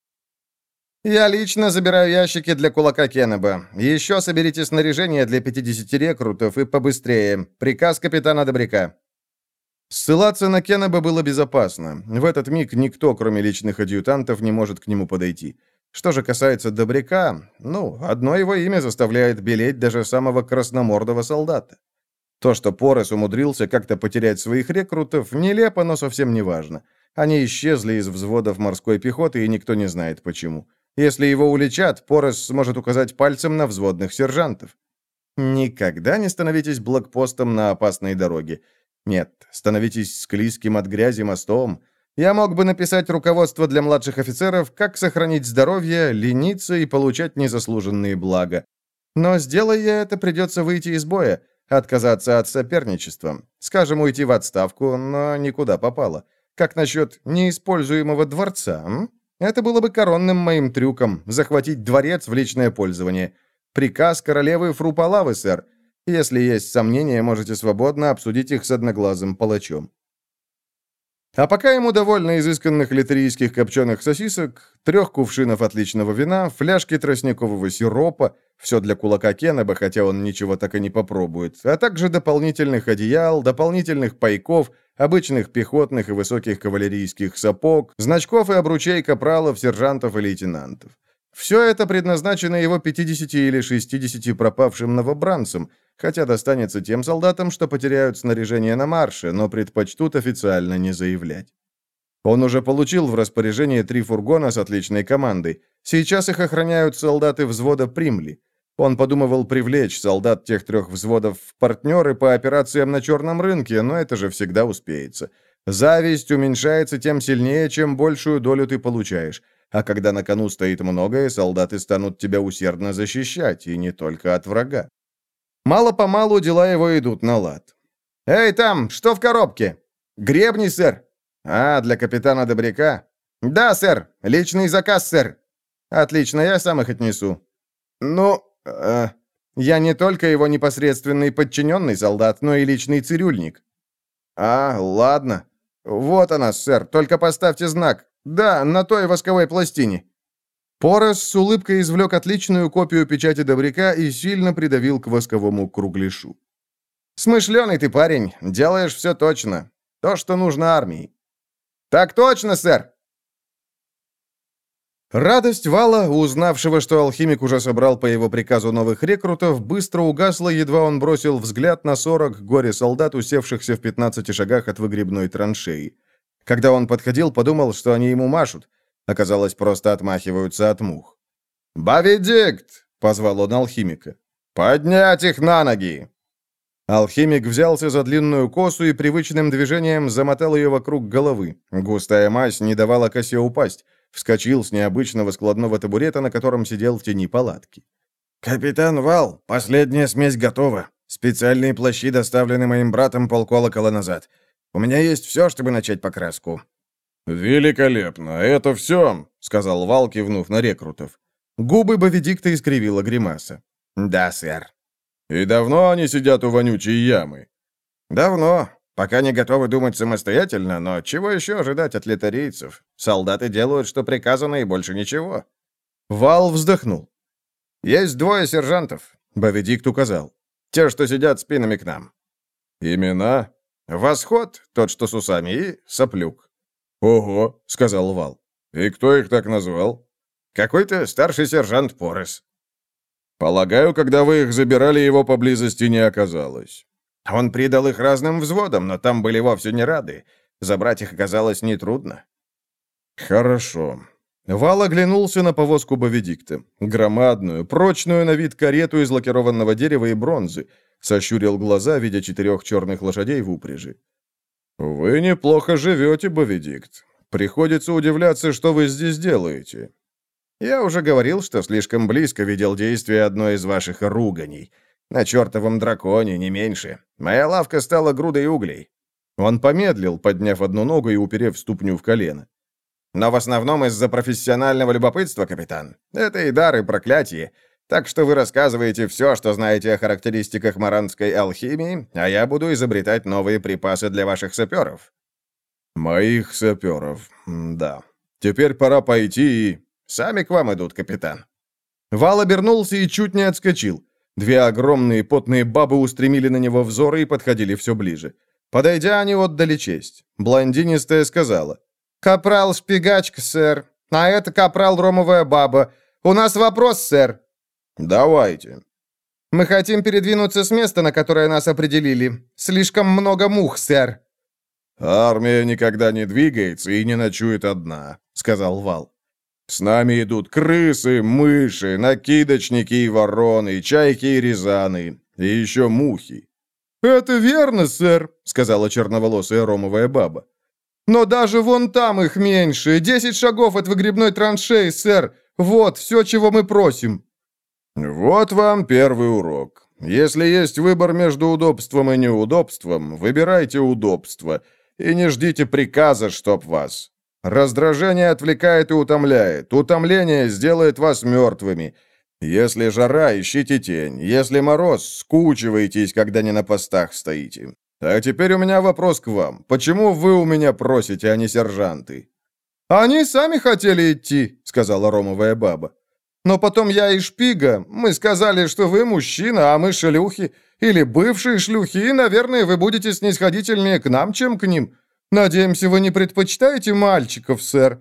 «Я лично забираю ящики для кулака Кеннеба. Еще соберите снаряжение для пятидесяти рекрутов и побыстрее. Приказ капитана Добряка». Ссылаться на Кеннеба было безопасно. В этот миг никто, кроме личных адъютантов, не может к нему подойти. Что же касается Добряка, ну, одно его имя заставляет белеть даже самого красномордого солдата. То, что Порос умудрился как-то потерять своих рекрутов, нелепо, но совсем не важно. Они исчезли из взводов морской пехоты, и никто не знает почему. Если его уличат, Порос сможет указать пальцем на взводных сержантов. Никогда не становитесь блокпостом на опасной дороге. Нет, становитесь склизким от грязи мостом. Я мог бы написать руководство для младших офицеров, как сохранить здоровье, лениться и получать незаслуженные блага. Но сделая я это, придется выйти из боя, отказаться от соперничества. Скажем, уйти в отставку, но никуда попало. Как насчет неиспользуемого дворца, м? Это было бы коронным моим трюком — захватить дворец в личное пользование. Приказ королевы Фрупалавы, сэр. Если есть сомнения, можете свободно обсудить их с одноглазым палачом. А пока ему довольно изысканных литерийских копченых сосисок, трех кувшинов отличного вина, фляжки тростникового сиропа, все для кулака Кеннеба, хотя он ничего так и не попробует, а также дополнительных одеял, дополнительных пайков, обычных пехотных и высоких кавалерийских сапог, значков и обручей капралов, сержантов и лейтенантов. Все это предназначено его пятидесяти или шестидесяти пропавшим новобранцам, хотя достанется тем солдатам, что потеряют снаряжение на марше, но предпочтут официально не заявлять. Он уже получил в распоряжение три фургона с отличной командой. Сейчас их охраняют солдаты взвода Примли. Он подумывал привлечь солдат тех трех взводов в партнеры по операциям на черном рынке, но это же всегда успеется. Зависть уменьшается тем сильнее, чем большую долю ты получаешь. А когда на кону стоит многое, солдаты станут тебя усердно защищать, и не только от врага. Мало-помалу дела его идут на лад. «Эй, там, что в коробке?» «Гребни, сэр». «А, для капитана Добряка?» «Да, сэр, личный заказ, сэр». «Отлично, я сам их отнесу». «Ну, э, я не только его непосредственный подчиненный солдат, но и личный цирюльник». «А, ладно. Вот она, сэр, только поставьте знак. Да, на той восковой пластине». Порос с улыбкой извлек отличную копию печати Добряка и сильно придавил к восковому кругляшу. «Смышленый ты парень, делаешь все точно. То, что нужно армии». «Так точно, сэр!» Радость Вала, узнавшего, что алхимик уже собрал по его приказу новых рекрутов, быстро угасла, едва он бросил взгляд на сорок горе-солдат, усевшихся в пятнадцати шагах от выгребной траншеи. Когда он подходил, подумал, что они ему машут. Оказалось, просто отмахиваются от мух. «Бавидикт!» — позвал он алхимика. «Поднять их на ноги!» Алхимик взялся за длинную косу и привычным движением замотал ее вокруг головы. Густая мазь не давала косе упасть. Вскочил с необычного складного табурета, на котором сидел в тени палатки. «Капитан Вал, последняя смесь готова. Специальные плащи доставлены моим братом полколокола назад. У меня есть все, чтобы начать покраску». «Великолепно! Это все!» — сказал Вал, кивнув на рекрутов. Губы Бавидикта искривила гримаса. «Да, сэр». «И давно они сидят у вонючей ямы?» «Давно. Пока не готовы думать самостоятельно, но чего еще ожидать от литарийцев? Солдаты делают, что приказано, и больше ничего». Вал вздохнул. «Есть двое сержантов», — Бавидикт указал. «Те, что сидят спинами к нам». «Имена?» «Восход, тот, что с усами, и Соплюк». «Ого», — сказал Вал. «И кто их так назвал?» «Какой-то старший сержант Порос». «Полагаю, когда вы их забирали, его поблизости не оказалось». Он придал их разным взводам, но там были вовсе не рады. Забрать их оказалось нетрудно». «Хорошо». Вал оглянулся на повозку Бавидикта. Громадную, прочную на вид карету из лакированного дерева и бронзы. Сощурил глаза, видя четырех черных лошадей в упряжи. «Вы неплохо живете, Бавидикт. Приходится удивляться, что вы здесь делаете». «Я уже говорил, что слишком близко видел действие одной из ваших руганий. На чертовом драконе, не меньше. Моя лавка стала грудой углей». Он помедлил, подняв одну ногу и уперев ступню в колено. «Но в основном из-за профессионального любопытства, капитан. Это и дар, и проклятие. Так что вы рассказываете все, что знаете о характеристиках марантской алхимии, а я буду изобретать новые припасы для ваших саперов». «Моих саперов, да. Теперь пора пойти и...» «Сами к вам идут, капитан». Вал обернулся и чуть не отскочил. Две огромные потные бабы устремили на него взоры и подходили все ближе. Подойдя, они отдали честь. Блондинистая сказала: «Капрал Шпигачка, сэр. А это капрал Ромовая баба. У нас вопрос, сэр». «Давайте». «Мы хотим передвинуться с места, на которое нас определили. Слишком много мух, сэр». «Армия никогда не двигается и не ночует одна», — сказал Вал. «С нами идут крысы, мыши, накидочники и вороны, чайки и рязаны, и еще мухи». «Это верно, сэр», — сказала черноволосая ромовая баба. «Но даже вон там их меньше. Десять шагов от выгребной траншеи, сэр. Вот все, чего мы просим». «Вот вам первый урок. Если есть выбор между удобством и неудобством, выбирайте удобство, и не ждите приказа, чтоб вас. Раздражение отвлекает и утомляет. Утомление сделает вас мертвыми. Если жара, ищите тень. Если мороз, скучивайтесь, когда не на постах стоите. А теперь у меня вопрос к вам. Почему вы у меня просите, а не сержанты?» «Они сами хотели идти», — сказала ромовая баба. «Но потом я и Шпига. Мы сказали, что вы мужчина, а мы шлюхи. Или бывшие шлюхи, и, наверное, вы будете снисходительнее к нам, чем к ним. Надеемся, вы не предпочитаете мальчиков, сэр».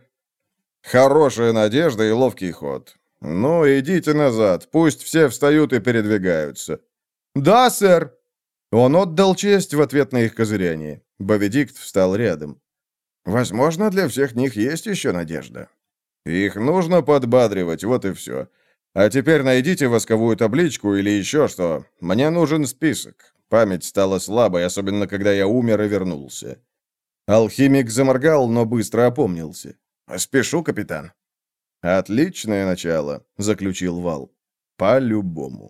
«Хорошая надежда и ловкий ход. Ну, идите назад. Пусть все встают и передвигаются». «Да, сэр». Он отдал честь в ответ на их козыряние. Боведикт встал рядом. «Возможно, для всех них есть еще надежда». «Их нужно подбадривать, вот и все. А теперь найдите восковую табличку или еще что. Мне нужен список. Память стала слабой, особенно когда я умер и вернулся». Алхимик заморгал, но быстро опомнился. «Спешу, капитан». «Отличное начало», — заключил Вал. «По-любому».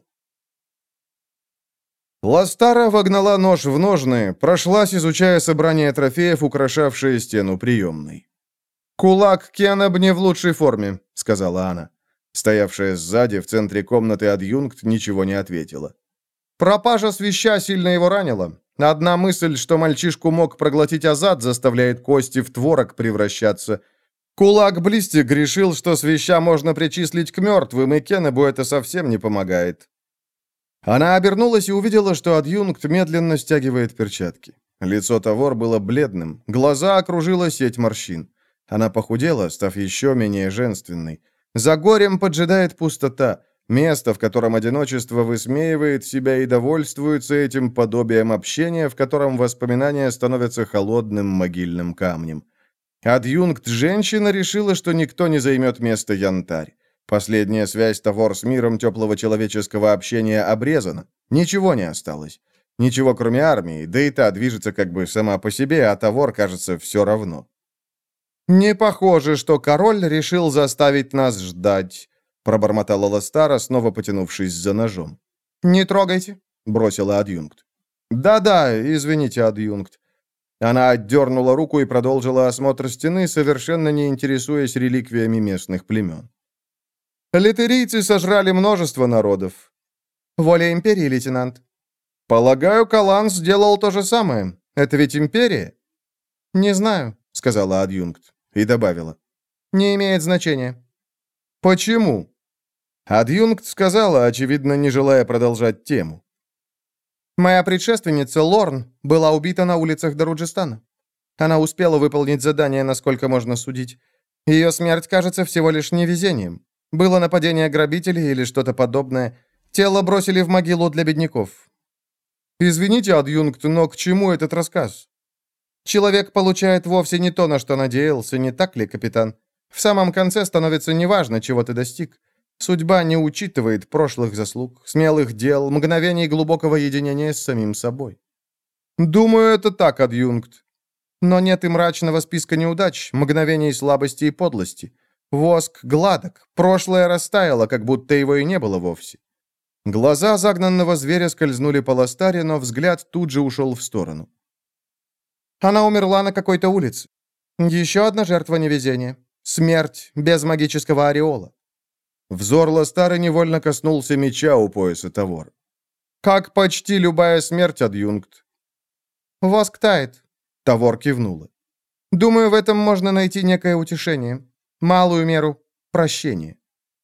Ластара вогнала нож в ножны, прошлась, изучая собрание трофеев, украшавшее стену приемной. «Кулак Кеннеб не в лучшей форме», — сказала она. Стоявшая сзади, в центре комнаты адъюнкт, ничего не ответила. «Пропажа свища сильно его ранила. Одна мысль, что мальчишку мог проглотить азад, заставляет кости в творог превращаться. Кулак Блистик решил, что свища можно причислить к мертвым, и Кеннебу это совсем не помогает». Она обернулась и увидела, что адъюнкт медленно стягивает перчатки. Лицо Тавор было бледным, глаза окружила сеть морщин. Она похудела, став еще менее женственной. За горем поджидает пустота, место, в котором одиночество высмеивает себя и довольствуется этим подобием общения, в котором воспоминания становятся холодным могильным камнем. Адъюнкт-женщина решила, что никто не займет место Янтарь. Последняя связь Тавор с миром теплого человеческого общения обрезана. Ничего не осталось. Ничего, кроме армии, да и та движется как бы сама по себе, а Тавор, кажется, все равно. «Не похоже, что король решил заставить нас ждать», — пробормотала Ластара, снова потянувшись за ножом. «Не трогайте», — бросила адъюнкт. «Да-да, извините, адъюнкт». Она отдернула руку и продолжила осмотр стены, совершенно не интересуясь реликвиями местных племен. «Литерийцы сожрали множество народов». «Воля империи, лейтенант». «Полагаю, Калан сделал то же самое. Это ведь империя?» «Не знаю», — сказала адъюнкт и добавила. «Не имеет значения». «Почему?» Адъюнкт сказала, очевидно, не желая продолжать тему. «Моя предшественница, Лорн, была убита на улицах Даруджистана. Она успела выполнить задание, насколько можно судить. Ее смерть кажется всего лишь невезением. Было нападение грабителей или что-то подобное. Тело бросили в могилу для бедняков». «Извините, адъюнкт, но к чему этот рассказ?» «Человек получает вовсе не то, на что надеялся, не так ли, капитан? В самом конце становится неважно, чего ты достиг. Судьба не учитывает прошлых заслуг, смелых дел, мгновений глубокого единения с самим собой». «Думаю, это так, адъюнкт. Но нет и мрачного списка неудач, мгновений слабости и подлости. Воск гладок, прошлое растаяло, как будто его и не было вовсе». Глаза загнанного зверя скользнули по Ластаре, но взгляд тут же ушел в сторону. «Она умерла на какой-то улице. Еще одна жертва невезения. Смерть без магического ореола». Взор Ластары невольно коснулся меча у пояса Тавор. «Как почти любая смерть, адъюнкт». «Воск тает», — Тавор кивнула. «Думаю, в этом можно найти некое утешение. Малую меру прощения».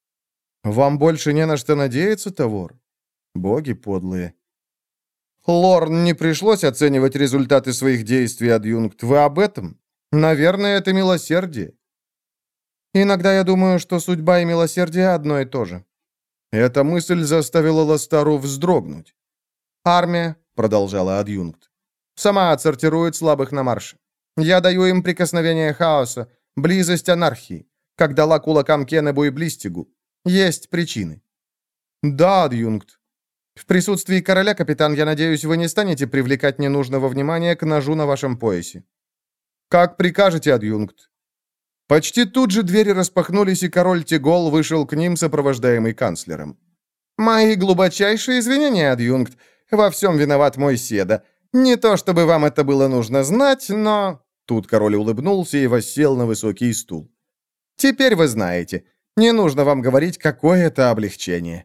«Вам больше не на что надеяться, Тавор? Боги подлые». «Лорн, не пришлось оценивать результаты своих действий, адъюнкт. Вы об этом? Наверное, это милосердие». «Иногда я думаю, что судьба и милосердие одно и то же». Эта мысль заставила Ластару вздрогнуть. «Армия», — продолжала адъюнкт, — «сама отсортирует слабых на марше. Я даю им прикосновение хаоса, близость анархии, как дала кулакам Кеннебу и Блистигу. Есть причины». «Да, адъюнкт. В присутствии короля, капитан, я надеюсь, вы не станете привлекать ненужного внимания к ножу на вашем поясе». «Как прикажете, адъюнкт». Почти тут же двери распахнулись, и король Тигол вышел к ним, сопровождаемый канцлером. «Мои глубочайшие извинения, адъюнкт. Во всем виноват мой седа. Не то чтобы вам это было нужно знать, но...» Тут король улыбнулся и воссел на высокий стул. «Теперь вы знаете. Не нужно вам говорить, какое это облегчение».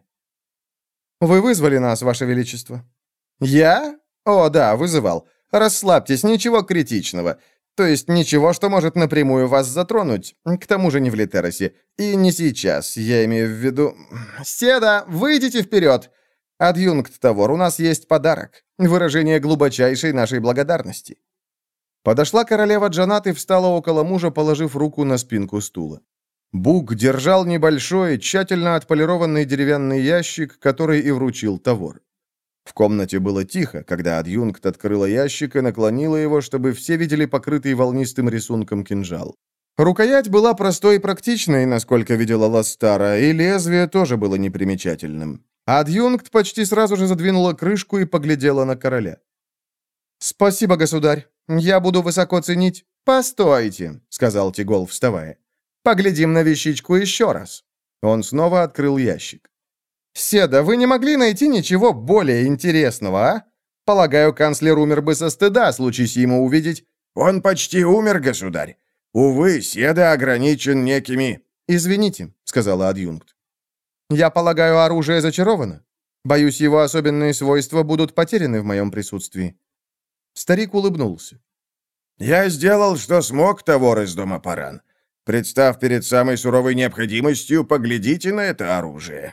«Вы вызвали нас, ваше величество?» «Я? О, да, вызывал. Расслабьтесь, ничего критичного. То есть ничего, что может напрямую вас затронуть. К тому же не в Литеросе. И не сейчас, я имею в виду... Седа, выйдите вперед! Адъюнкт Тавор, у нас есть подарок. Выражение глубочайшей нашей благодарности». Подошла королева Джанат и встала около мужа, положив руку на спинку стула. Буг держал небольшой, тщательно отполированный деревянный ящик, который и вручил Тавор. В комнате было тихо, когда адъюнкт открыла ящик и наклонила его, чтобы все видели покрытый волнистым рисунком кинжал. Рукоять была простой и практичной, насколько видела Ластара, и лезвие тоже было непримечательным. Адъюнкт почти сразу же задвинула крышку и поглядела на короля. «Спасибо, государь. Я буду высоко ценить». «Постойте», — сказал Тигол, вставая. «Поглядим на вещичку еще раз». Он снова открыл ящик. «Седа, вы не могли найти ничего более интересного, а? Полагаю, канцлер умер бы со стыда, случись ему увидеть...» «Он почти умер, государь. Увы, Седа ограничен некими...» «Извините», — сказала адъюнкт. «Я полагаю, оружие зачаровано. Боюсь, его особенные свойства будут потеряны в моем присутствии». Старик улыбнулся. «Я сделал, что смог, Тавор из дома Паран. Представ перед самой суровой необходимостью, поглядите на это оружие».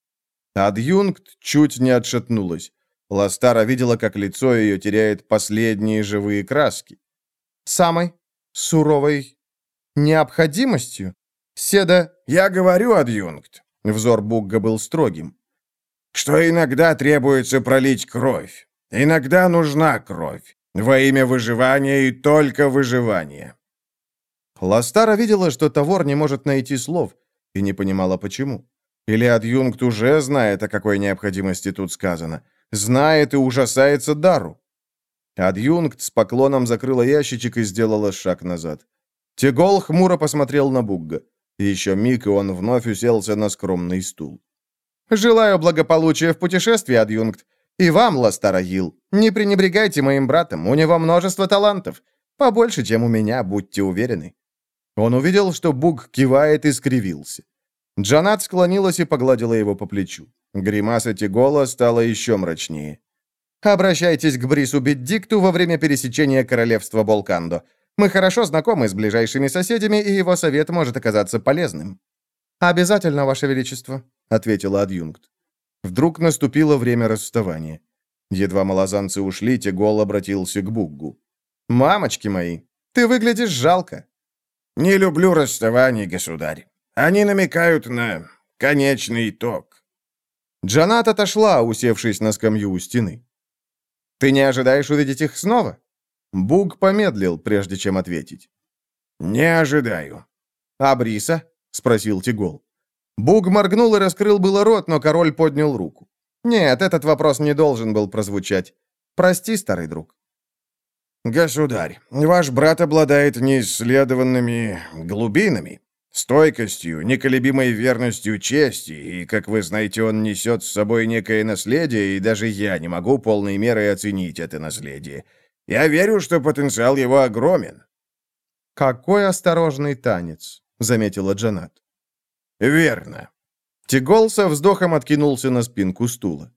Адъюнкт чуть не отшатнулась. Ластара видела, как лицо ее теряет последние живые краски. «Самой суровой необходимостью? Седа...» «Я говорю, адъюнкт», — взор Бугга был строгим, «что иногда требуется пролить кровь. Иногда нужна кровь. Во имя выживания и только выживания». Ластара видела, что Тавор не может найти слов, и не понимала, почему. Или адъюнкт уже знает, о какой необходимости тут сказано. Знает и ужасается дару. Адъюнкт с поклоном закрыла ящичек и сделала шаг назад. Тигол хмуро посмотрел на Бугга. Еще миг, и он вновь уселся на скромный стул. «Желаю благополучия в путешествии, адъюнкт. И вам, Ластара Йил, не пренебрегайте моим братом, у него множество талантов. Побольше, чем у меня, будьте уверены». Он увидел, что Буг кивает и скривился. Джанат склонилась и погладила его по плечу. Гримаса Тигола стала еще мрачнее. «Обращайтесь к Брису Беддикту во время пересечения королевства Болкандо. Мы хорошо знакомы с ближайшими соседями, и его совет может оказаться полезным». «Обязательно, Ваше Величество», — ответила адъюнкт. Вдруг наступило время расставания. Едва малозанцы ушли, Тигол обратился к Буггу. «Мамочки мои, ты выглядишь жалко». «Не люблю расставаний, государь. Они намекают на конечный итог». Джанат отошла, усевшись на скамью у стены. «Ты не ожидаешь увидеть их снова?» Буг помедлил, прежде чем ответить. «Не ожидаю». «А Бриса?» — спросил Тигол. Буг моргнул и раскрыл было рот, но король поднял руку. «Нет, этот вопрос не должен был прозвучать. Прости, старый друг». «Государь, ваш брат обладает неисследованными глубинами, стойкостью, неколебимой верностью чести, и, как вы знаете, он несет с собой некое наследие, и даже я не могу полной мерой оценить это наследие. Я верю, что потенциал его огромен». «Какой осторожный танец», — заметила Джанат. «Верно». Тигол со вздохом откинулся на спинку стула.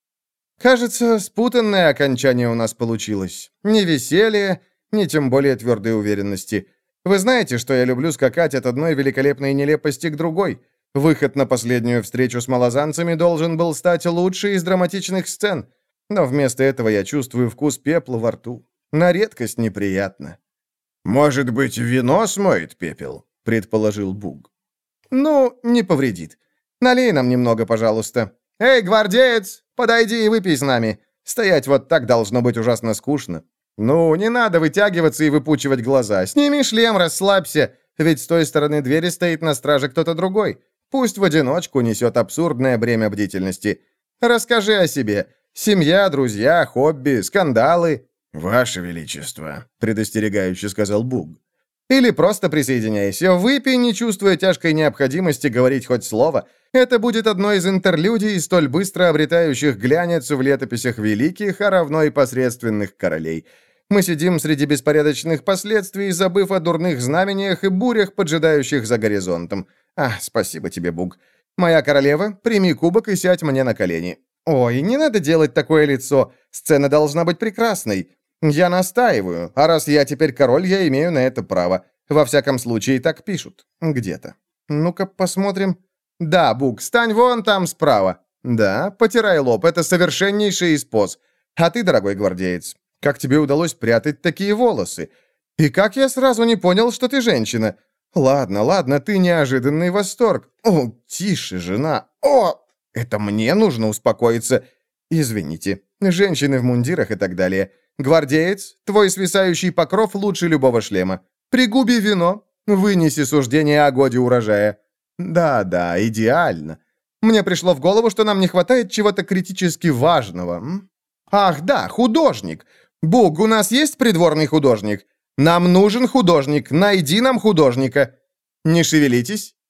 «Кажется, спутанное окончание у нас получилось. Ни веселья, ни тем более твердой уверенности. Вы знаете, что я люблю скакать от одной великолепной нелепости к другой. Выход на последнюю встречу с малозанцами должен был стать лучшей из драматичных сцен. Но вместо этого я чувствую вкус пепла во рту. На редкость неприятно». «Может быть, вино смоет пепел?» — предположил Буг. «Ну, не повредит. Налей нам немного, пожалуйста. Эй, гвардеец, подойди и выпей с нами. Стоять вот так должно быть ужасно скучно. Ну, не надо вытягиваться и выпучивать глаза. Сними шлем, расслабься, ведь с той стороны двери стоит на страже кто-то другой. Пусть в одиночку несет абсурдное бремя бдительности. Расскажи о себе. Семья, друзья, хобби, скандалы». «Ваше Величество», — предостерегающе сказал Буг. «Или просто присоединяйся. Выпей, не чувствуя тяжкой необходимости говорить хоть слово. Это будет одной из интерлюдий, столь быстро обретающих глянец в летописях великих, а равно и посредственных королей. Мы сидим среди беспорядочных последствий, забыв о дурных знамениях и бурях, поджидающих за горизонтом. А, спасибо тебе, Буг. Моя королева, прими кубок и сядь мне на колени. Ой, не надо делать такое лицо. Сцена должна быть прекрасной. Я настаиваю, а раз я теперь король, я имею на это право. Во всяком случае, так пишут. Где-то. Ну-ка, посмотрим. Да, Буг, стань вон там справа. Да, потирай лоб, это совершеннейший из поз. А ты, дорогой гвардеец, как тебе удалось прятать такие волосы? И как я сразу не понял, что ты женщина? Ладно, ладно, ты неожиданный восторг. О, тише, жена. О, это мне нужно успокоиться. Извините, женщины в мундирах и так далее. Гвардеец, твой свисающий покров лучше любого шлема. Пригуби вино, вынеси суждение о годе урожая. Да-да, идеально. Мне пришло в голову, что нам не хватает чего-то критически важного. М? Ах, да, художник. Буг, у нас есть придворный художник? Нам нужен художник, найди нам художника. Не шевелитесь,